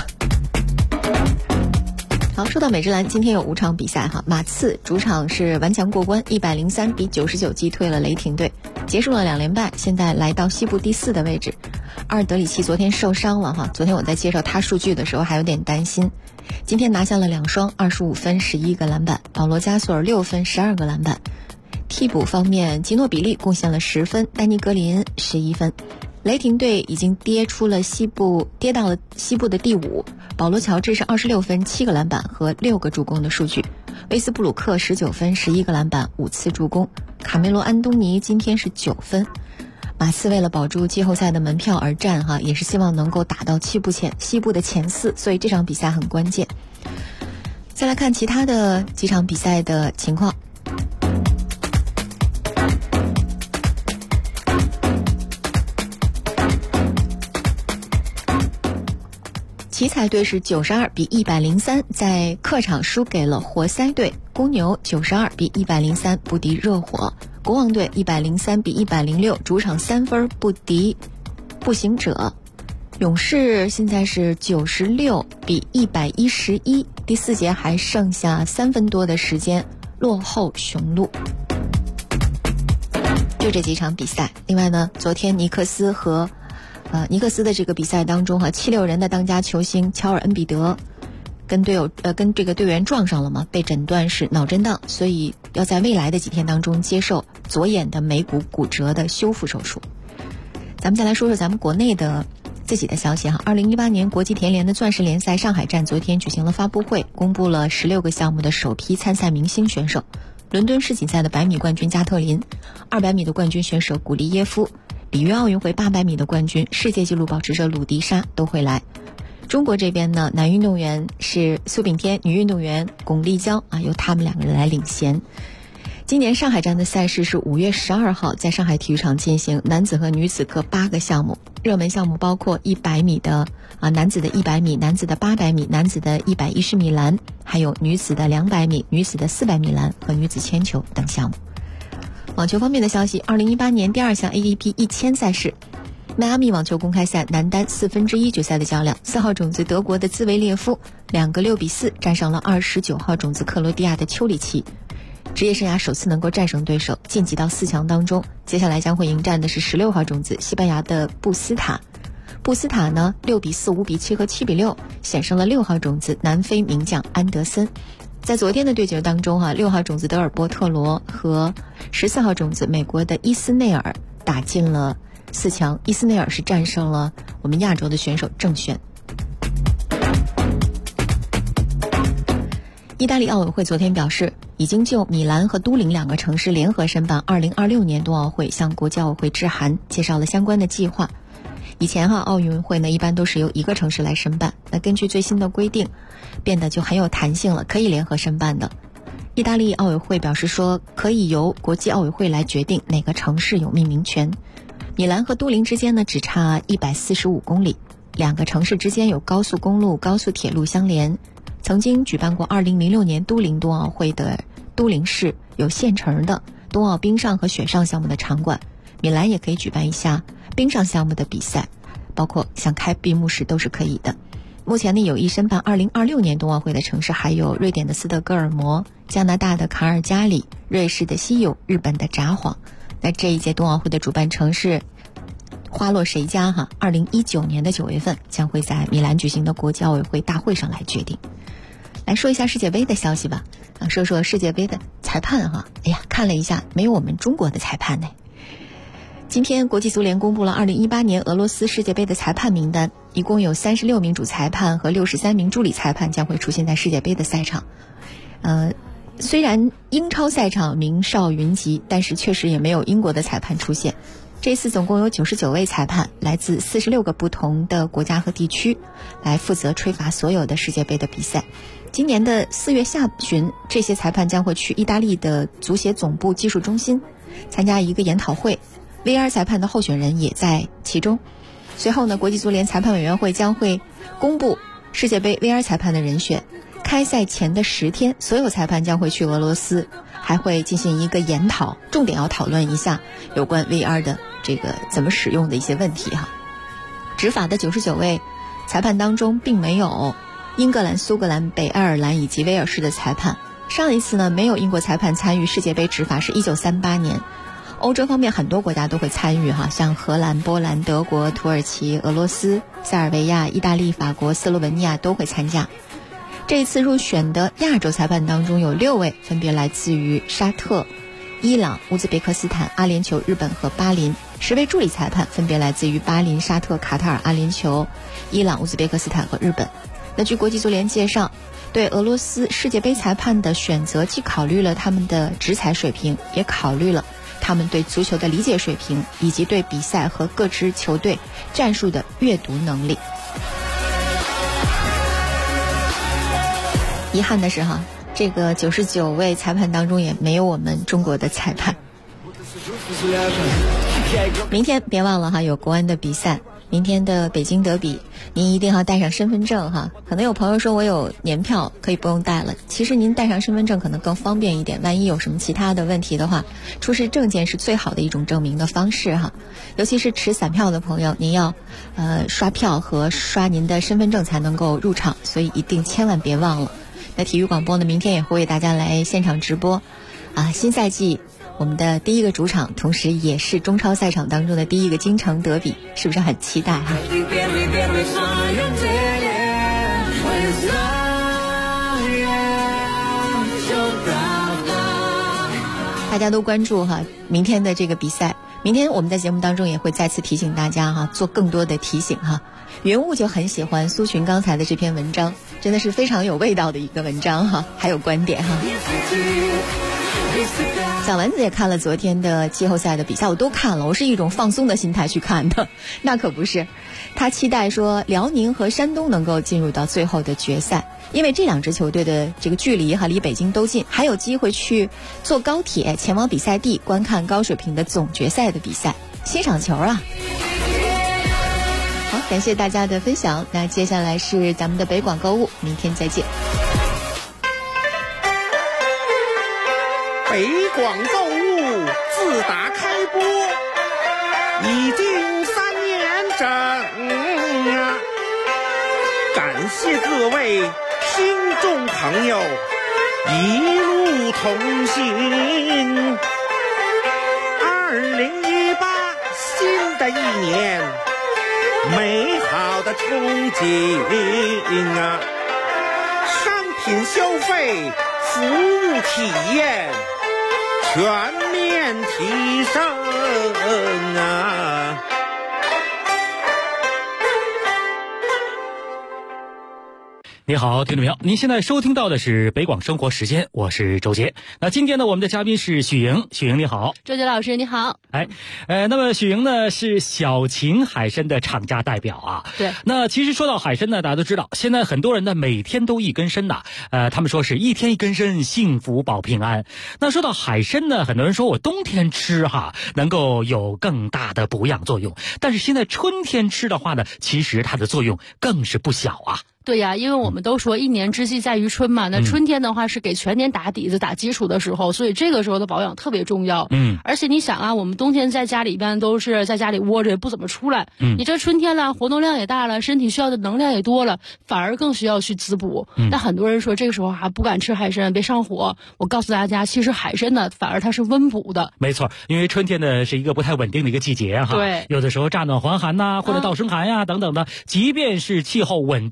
好，说到美职篮，今天有5场比赛马刺主场是顽强过关，103比99击退了雷霆队，结束了2连败，现在来到西部第4的位置。阿尔德里奇昨天受伤了昨天我在介绍他数据的时候还有点担心。今天拿下了2双，25分11个篮板，保罗加索尔6分12个篮板。替补方面，吉诺比利贡献了10分，丹尼格林11分。雷霆队已经跌到了西部的第5，保罗乔治是26分7个篮板和6个助攻的数据，威斯布鲁克19分11个篮板5次助攻，卡梅罗安东尼今天是9分。马刺为了保住季后赛的门票而战也是希望能够打到西部的前4，所以这场比赛很关键。再来看其他的几场比赛的情况。奇才队是92比103在客场输给了活塞队，公牛92比103不敌热火，国王队103比106主场3分不敌步行者，勇士现在是96比111，第4节还剩下3分多的时间落后雄鹿。就这几场比赛。另外呢，昨天尼克斯的这个比赛当中76人的当家球星乔尔恩比德跟这个队员撞上了嘛，被诊断是脑震荡，所以要在未来的几天当中接受左眼的眉骨骨折的修复手术。咱们再来说说咱们国内的自己的消息2018年国际田联的钻石联赛上海站昨天举行了发布会，公布了16个项目的首批参赛明星选手。伦敦世锦赛的100米冠军加特林，200米的冠军选手古利耶夫，里约奥运会800米的冠军世界纪录保持者鲁迪莎都会来。中国这边呢，男运动员是苏炳添，女运动员巩立姣由他们2个人来领衔。今年上海站的赛事是5月12号在上海体育场进行，男子和女子各8个项目，热门项目包括100米的男子的100米、男子的800米、男子的110米栏，还有女子的200米、女子的400米栏和女子铅球等项目。网球方面的消息，2018年第2项 ATP 1000赛事，迈阿密网球公开赛男单1/4决赛的较量，4号种子德国的兹维列夫2个6比4战胜了29号种子克罗地亚的丘里奇，职业生涯首次能够战胜对手，晋级到4强当中。接下来将会迎战的是16号种子西班牙的布斯塔。布斯塔呢6比4、5比7和7比6险胜了6号种子南非名将安德森。在昨天的对决当中6号种子德尔波特罗和14号种子美国的伊斯内尔打进了4强，伊斯内尔是战胜了我们亚洲的选手郑璇。意大利奥委会昨天表示，已经就米兰和都灵2个城市联合申办2026年冬奥会向国际奥委会致函，介绍了相关的计划。以前奥运会呢一般都是由1个城市来申办，那根据最新的规定变得就很有弹性了，可以联合申办的。意大利奥委会表示说，可以由国际奥委会来决定哪个城市有命名权。米兰和都灵之间呢只差145公里，2个城市之间有高速公路、高速铁路相连。曾经举办过2006年都灵冬奥会的都灵市有现成的冬奥冰上和雪上项目的场馆，米兰也可以举办一下冰上项目的比赛，包括像开闭幕式都是可以的。目前呢，有意申办2026年冬奥会的城市还有瑞典的斯德哥尔摩、加拿大的卡尔加里、瑞士的西柚、日本的札幌。那这一届冬奥会的主办城市花落谁家2019年的9月份将会在米兰举行的国际奥委会大会上来决定。来说一下世界杯的消息吧，说说世界杯的彩裁判哈，哎呀，看了一下，没有我们中国的裁判呢。今天国际足联公布了2018年俄罗斯世界杯的裁判名单，一共有36名主裁判和63名助理裁判将会出现在世界杯的赛场。虽然英超赛场名哨云集，但是确实也没有英国的裁判出现。这次总共有99位裁判，来自46个不同的国家和地区，来负责吹罚所有的世界杯的比赛。今年的4月下旬，这些裁判将会去意大利的足协总部技术中心参加一个研讨会， VR 裁判的候选人也在其中。随后呢，国际足联裁判委员会将会公布世界杯 VR 裁判的人选。开赛前的10天，所有裁判将会去俄罗斯，还会进行一个研讨，重点要讨论一下有关 VR 的这个怎么使用的一些问题哈。执法的99位裁判当中，并没有英格兰、苏格兰、北爱尔兰以及威尔士的裁判。上一次呢，没有英国裁判参与世界杯执法是1938年。欧洲方面很多国家都会参与哈，像荷兰、波兰、德国、土耳其、俄罗斯、塞尔维亚、意大利、法国、斯洛文尼亚都会参加。这一次入选的亚洲裁判当中有6位，分别来自于沙特、伊朗、乌兹别克斯坦、阿联酋、日本和巴林。10位助理裁判分别来自于巴林、沙特、卡塔尔、阿联酋、伊朗、乌兹别克斯坦和日本。那据国际足联介绍，对俄罗斯世界杯裁判的选择既考虑了他们的执裁水平，也考虑了他们对足球的理解水平，以及对比赛和各支球队战术的阅读能力。遗憾的是哈，这个99位裁判当中也没有我们中国的裁判。明天别忘了哈，有国安的比赛，明天的北京德比，您一定要带上身份证哈。可能有朋友说我有年票可以不用带了，其实您带上身份证可能更方便一点，万一有什么其他的问题的话，出示证件是最好的一种证明的方式哈。尤其是持散票的朋友，您要刷票和刷您的身份证才能够入场，所以一定千万别忘了。那体育广播呢，明天也会为大家来现场直播新赛季我们的第一个主场，同时也是中超赛场当中的第一个京城德比，是不是很期待哈？大家都关注哈明天的这个比赛。明天我们在节目当中也会再次提醒大家哈，做更多的提醒哈。云雾就很喜欢苏群刚才的这篇文章，真的是非常有味道的一个文章哈，还有观点哈。小丸子也看了昨天的季后赛的比赛，我都看了，我是一种放松的心态去看的，那可不是。他期待说辽宁和山东能够进入到最后的决赛，因为这2支球队的这个距离哈离北京都近，还有机会去坐高铁前往比赛地观看高水平的总决赛的比赛，欣赏球啊。好，感谢大家的分享，那接下来是咱们的北广购物，明天再见。 北广购物自打开播已经3年整啊，感谢各位听众朋友一路同行。2018新的一年，美好的憧憬啊，商品消费、服务体验全面提升啊！ 你好，听众朋友，您现在收听到的是北广生活时间，我是周杰。那今天呢，我们的嘉宾是许莹，许莹你好。 周杰老师你好。 那么许莹呢是小秦海参的厂家代表啊。 对。 那其实说到海参呢，大家都知道，现在很多人呢每天都一根参呐，他们说是一天一根参，幸福保平安。那说到海参呢，很多人说我冬天吃哈，能够有更大的补养作用，但是现在春天吃的话呢，其实它的作用更是不小啊。 对呀，因为我们都说一年之计在于春嘛，那春天的话是给全年打底子、打基础的时候，所以这个时候的保养特别重要。而且你想啊，我们冬天在家里边都是在家里窝着，也不怎么出来。你这春天了，活动量也大了，身体需要的能量也多了，反而更需要去滋补。那很多人说这个时候不敢吃海参，别上火。我告诉大家，其实海参呢，反而它是温补的。 没错，因为春天呢是一个不太稳定的一个季节哈。 对， 有的时候乍暖还寒呐，或者倒生寒呀等等的，即便是气候稳定了的话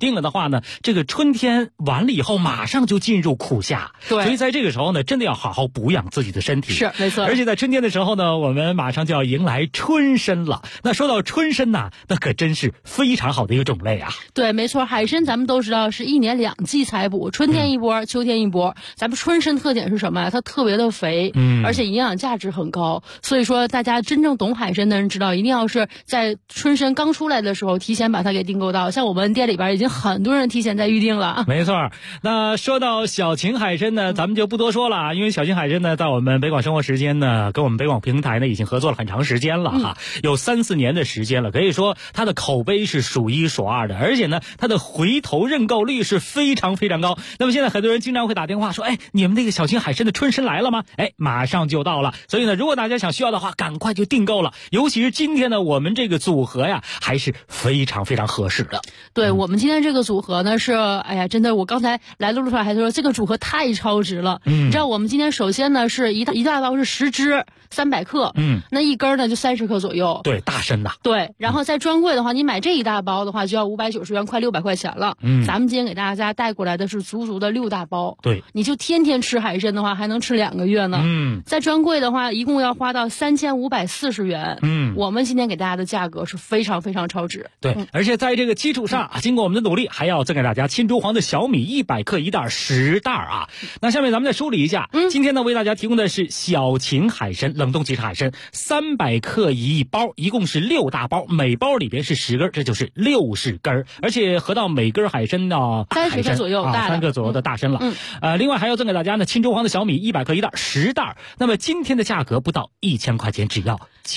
话呢，这个春天完了以后马上就进入苦夏， 对， 所以在这个时候呢，真的要好好补养自己的身体。 是，没错。 而且在春天的时候呢，我们马上就要迎来春参了。那说到春参呐，那可真是非常好的一个种类啊。 对，没错，海参咱们都知道是1年2季采补，春天一波，秋天一波。咱们春参特点是什么呀？它特别的肥，而且营养价值很高。所以说，大家真正懂海参的人知道，一定要是在春参刚出来的时候，提前把它给订购到。像我们店里边已经很多人提前在预定了。 没错。那说到小秦海参呢，咱们就不多说了，因为小秦海参呢，在我们北广生活时间呢，跟我们北广平台呢，已经合作了很长时间了哈，有3-4年的时间了，可以说它的口碑是数1数2的，而且呢，它的回头认购率是非常非常高。那么现在很多人经常会打电话说，哎，你们那个小秦海参的春参来了吗？哎，马上就到了。所以呢，如果大家想需要的话，赶快就订购了。尤其是今天呢，我们这个组合呀，还是非常非常合适的。 对，我们今天这个组合呢是，哎呀，真的，我刚才来的路上还说这个组合太超值了。你知道我们今天首先呢是一大包是10只，300克，那一根呢就30克左右。 对，大参的。 对，然后在专柜的话，你买这一大包的话就要590元，快600块钱了。咱们今天给大家带过来的是足足的6大包。 对， 你就天天吃海参的话，还能吃2个月呢。在专柜的话，一共要花到3540元。我们今天给大家的价格是非常非常超值。 对，而且在这个基础上，经过我们的努力，还要赠给大家青州黄的小米100克1袋10袋啊。那下面咱们再梳理一下，今天呢为大家提供的是小秦海参冷冻即食海参300克一包，一共是6大包，每包里边是10根，这就是60根，而且合到每根海参呢 30克左右 ，3克左右的大参了。另外还要赠给大家呢青州黄的小米100克1袋10袋。那么今天的价格不到1000块钱，只要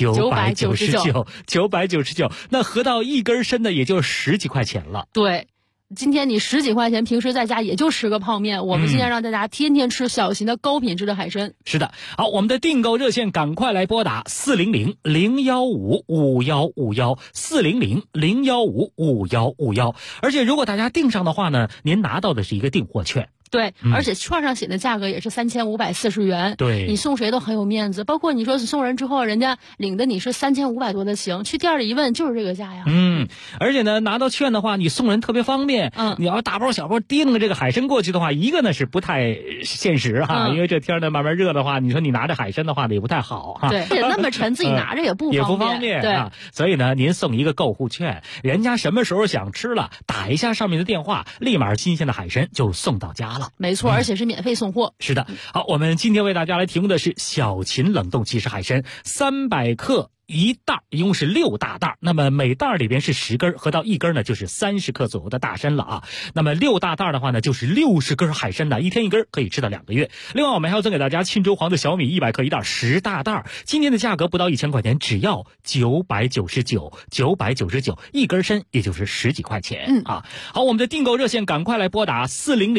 999，那合到一根参呢，也就10几块钱了。 对。今天你10几块钱，平时在家也就吃个泡面。我们今天让大家天天吃小秦的高品质的海参。 是的，好，我们的订购热线赶快来拨打400-015-5151，400-015-5151。而且如果大家订上的话呢，您拿到的是一个订货券。 对，而且券上写的价格也是3540元。 对， 你送谁都很有面子，包括你说送人之后，人家领的你是3500多的情，去店里一问就是这个价呀。 而且呢，拿到券的话，你送人特别方便。你要大包小包提了这个海参过去的话，一个呢是不太现实哈，因为这天呢慢慢热的话，你说你拿着海参的话呢也不太好哈。 对，那么沉，自己拿着也不方便。 对啊，所以呢，您送一个购户券，人家什么时候想吃了，打一下上面的电话，立马新鲜的海参就送到家了。 没错，而且是免费送货。 是的，好，我们今天为大家来提供的是小秦冷冻即食海参300克1袋，一共是6大袋，那么每袋里边是10根，合到一根呢就是30克左右的大参了啊。那么6大袋的话呢，就是60根海参的，一天一根，可以吃到2个月。另外我们还要赠给大家青州黄的小米100克1袋10大袋，今天的价格不到1000块钱，只要999，999一根参也就是10几块钱啊。好，我们的订购热线赶快来拨打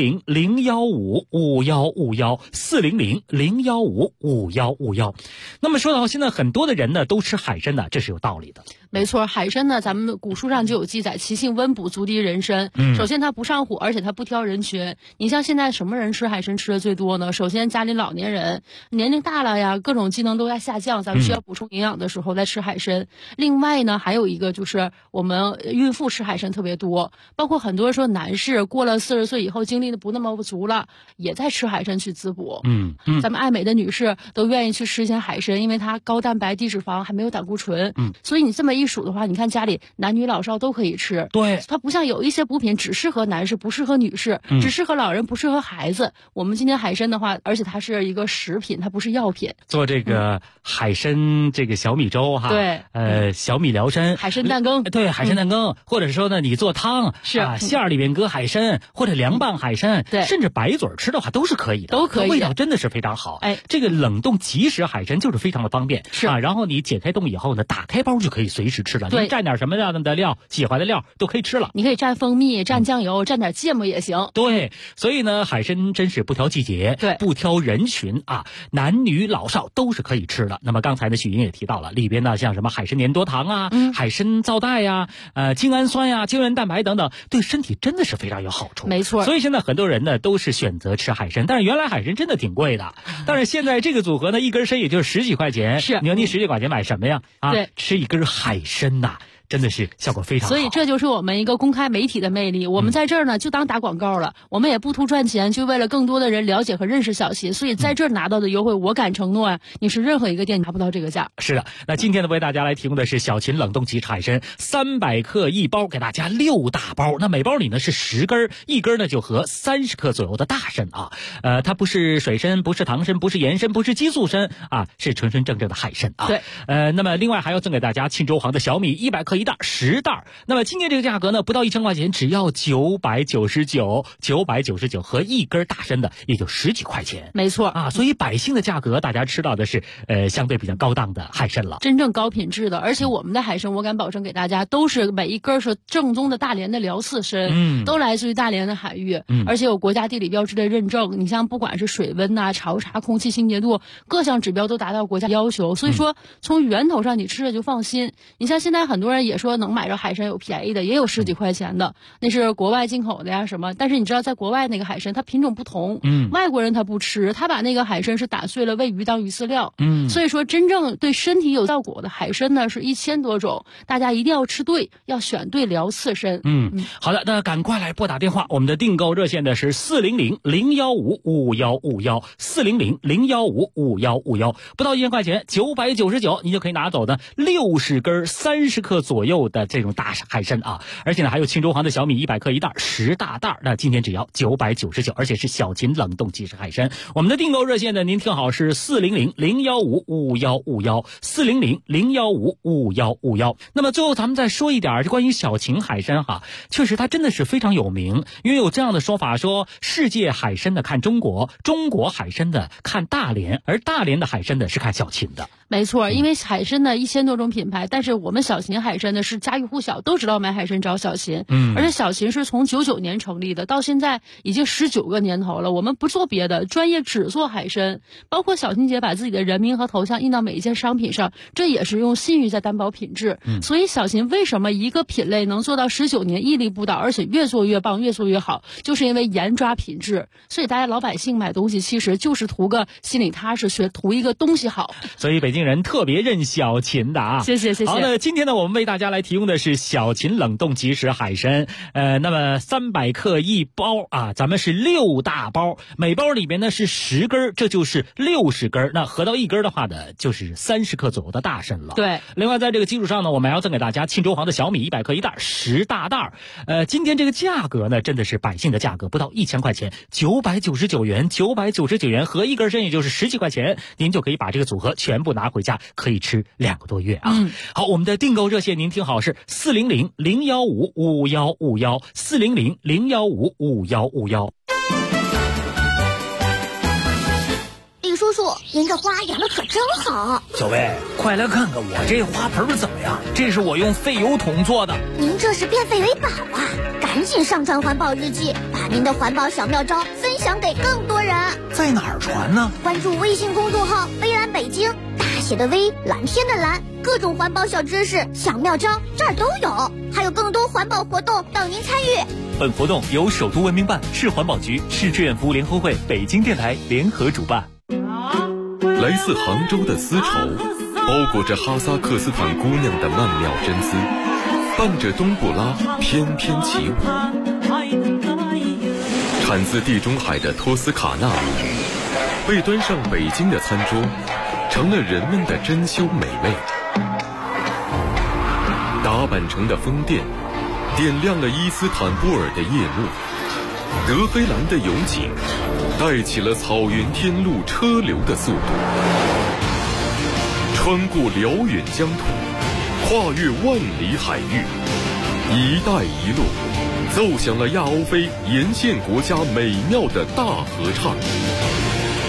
400-015-5151，400-015-5151。那么说到现在很多的人呢都吃海参呢，这是有道理的。 没错，海参呢，咱们古书上就有记载，其性温补，足敌人参。首先它不上火，而且它不挑人群。你像现在什么人吃海参吃的最多呢？首先家里老年人，年龄大了呀，各种机能都在下降，咱们需要补充营养的时候再吃海参。另外呢，还有一个就是我们孕妇吃海参特别多，包括很多说男士过了40岁以后精力的不那么足了，也在吃海参去滋补。咱们爱美的女士都愿意去吃一些海参，因为它高蛋白、低脂肪，还没有胆固醇。所以你这么一数的话，你看家里男女老少都可以吃。 对， 它不像有一些补品只适合男士，不适合女士，只适合老人，不适合孩子。我们今天海参的话，而且它是一个食品，它不是药品。 做这个海参这个小米粥哈， 对， 小米辽参， 海参蛋羹， 对，海参蛋羹，或者说呢，你做汤是馅儿里边搁海参，或者凉拌海参， 对， 甚至白嘴吃的话都是可以的， 都可以， 味道真的是非常好。这个冷冻即食海参就是非常的方便， 是然后你解开冻以后呢，打开包就可以随时吃了。 对， 你蘸点什么样的料，喜欢的料都可以吃了。 你可以蘸蜂蜜，蘸酱油，蘸点芥末也行。 对，所以呢，海参真是不挑季节， 对， 不挑人群啊，男女老少都是可以吃的。那么刚才呢，许莹也提到了，里边呢像什么海参粘多糖啊，海参皂带呀，精氨酸呀，胶原蛋白等等，对身体真的是非常有好处。 没错， 所以现在很多人呢都是选择吃海参，但是原来海参真的挺贵的，但是现在这个组合呢，一根参也就是10几块钱。 是， 你说你10几块钱买什么呀？ 对， 吃一根海参呐， 真的是效果非常好。 所以这就是我们一个公开媒体的魅力。我们在这儿呢就当打广告了，我们也不图赚钱，就为了更多的人了解和认识小秦。所以在这儿拿到的优惠，我敢承诺啊，你是任何一个店拿不到这个价。 是的，那今天呢为大家来提供的是小秦冷冻即食海参300克一包，给大家6大包。那每包里呢是10根，一根呢就合30克左右的大参啊。它不是水参，不是糖参，不是盐参，不是激素参啊，是纯纯正正的海参啊。 对。 那么另外还要赠给大家沁州行的小米100克一袋10袋。那么今天这个价格呢不到1000块钱，只要999和一根大参的也就10几块钱。 没错啊，所以百姓的价格大家吃到的是相对比较高档的海参了， 真正高品质的。而且我们的海参我敢保证给大家都是每一根是正宗的大连的辽刺参，都来自于大连的海域，而且有国家地理标志的认证。你像不管是水温啊、潮茶、空气清洁度，各项指标都达到国家要求，所以说从源头上你吃着就放心。你像现在很多人也说能买着海参，有便宜的也有10几块钱的，那是国外进口的呀什么。但是你知道在国外那个海参它品种不同，外国人他不吃，他把那个海参是打碎了喂鱼当鱼饲料，所以说真正对身体有效果的海参呢是1000多种，大家一定要吃对，要选对辽刺参。 好的，那赶快来拨打电话，我们的订购热线的是400-015-5151，400-015-5151，不到1000块钱，999你就可以拿走的60根30克左右的这种大海参啊，而且呢还有沁州行的小米100克一袋10大袋，那今天只要999，而且是小秦冷冻即食海参。我们的订购热线呢，您听好是400-015-5151，400-015-5151。那么最后咱们再说一点就关于小秦海参哈，确实它真的是非常有名，因为有这样的说法说，世界海参的看中国，中国海参的看大连，而大连的海参的是看小秦的。 没错，因为海参呢1000多种品牌，但是我们小秦海参呢是家喻户晓，都知道买海参找小秦。而且小秦是从99年成立的，到现在已经19个年头了。我们不做别的，专业只做海参，包括小秦姐把自己的人名和头像印到每一件商品上，这也是用信誉在担保品质。所以小秦为什么一个品类能做到19年屹立不倒，而且越做越棒，越做越好，就是因为严抓品质。所以大家老百姓买东西其实就是图个心里踏实，图一个东西好。 所以北京人特别认小秦的啊。 谢谢。 好，那今天呢我们为大家来提供的是小秦冷冻即食海参，那么300克一包啊，咱们是6大包，每包里面呢是10根，这就是60根，那合到一根的话呢就是30克左右的大参了。 对， 另外在这个基础上呢，我们还要赠给大家沁州行的小米100克一袋10大袋。今天这个价格呢真的是百姓的价格，不到1000块钱，999元合一根参也就是10几块钱，您就可以把这个组合全部拿回家，可以吃2个多月啊。好，我们的订购热线您听好是400-015-5151，400-015-5151。 李叔叔，您这花养的可真好。 小薇，快来看看我这花盆怎么样？这是我用废油桶做的。 您这是变废为宝啊！赶紧上传环保日记，把您的环保小妙招分享给更多人。 在哪儿传呢？ 关注微信公众号“微蓝北京”，大写的微，蓝天的蓝，各种环保小知识、小妙招这儿都有，还有更多环保活动等您参与。 本活动由首都文明办、市环保局、市志愿服务联合会、北京电台联合主办。 来自杭州的丝绸，包裹着哈萨克斯坦姑娘的曼妙真丝，伴着冬不拉翩翩起舞。产自地中海的托斯卡纳米，被端上北京的餐桌，成了人们的珍馐美味。打扮成的风电，点亮了伊斯坦布尔的夜幕。德黑兰的油井带起了草原天路车流的速度，穿过辽远疆土，跨越万里海域，一带一路奏响了亚欧非沿线国家美妙的大合唱。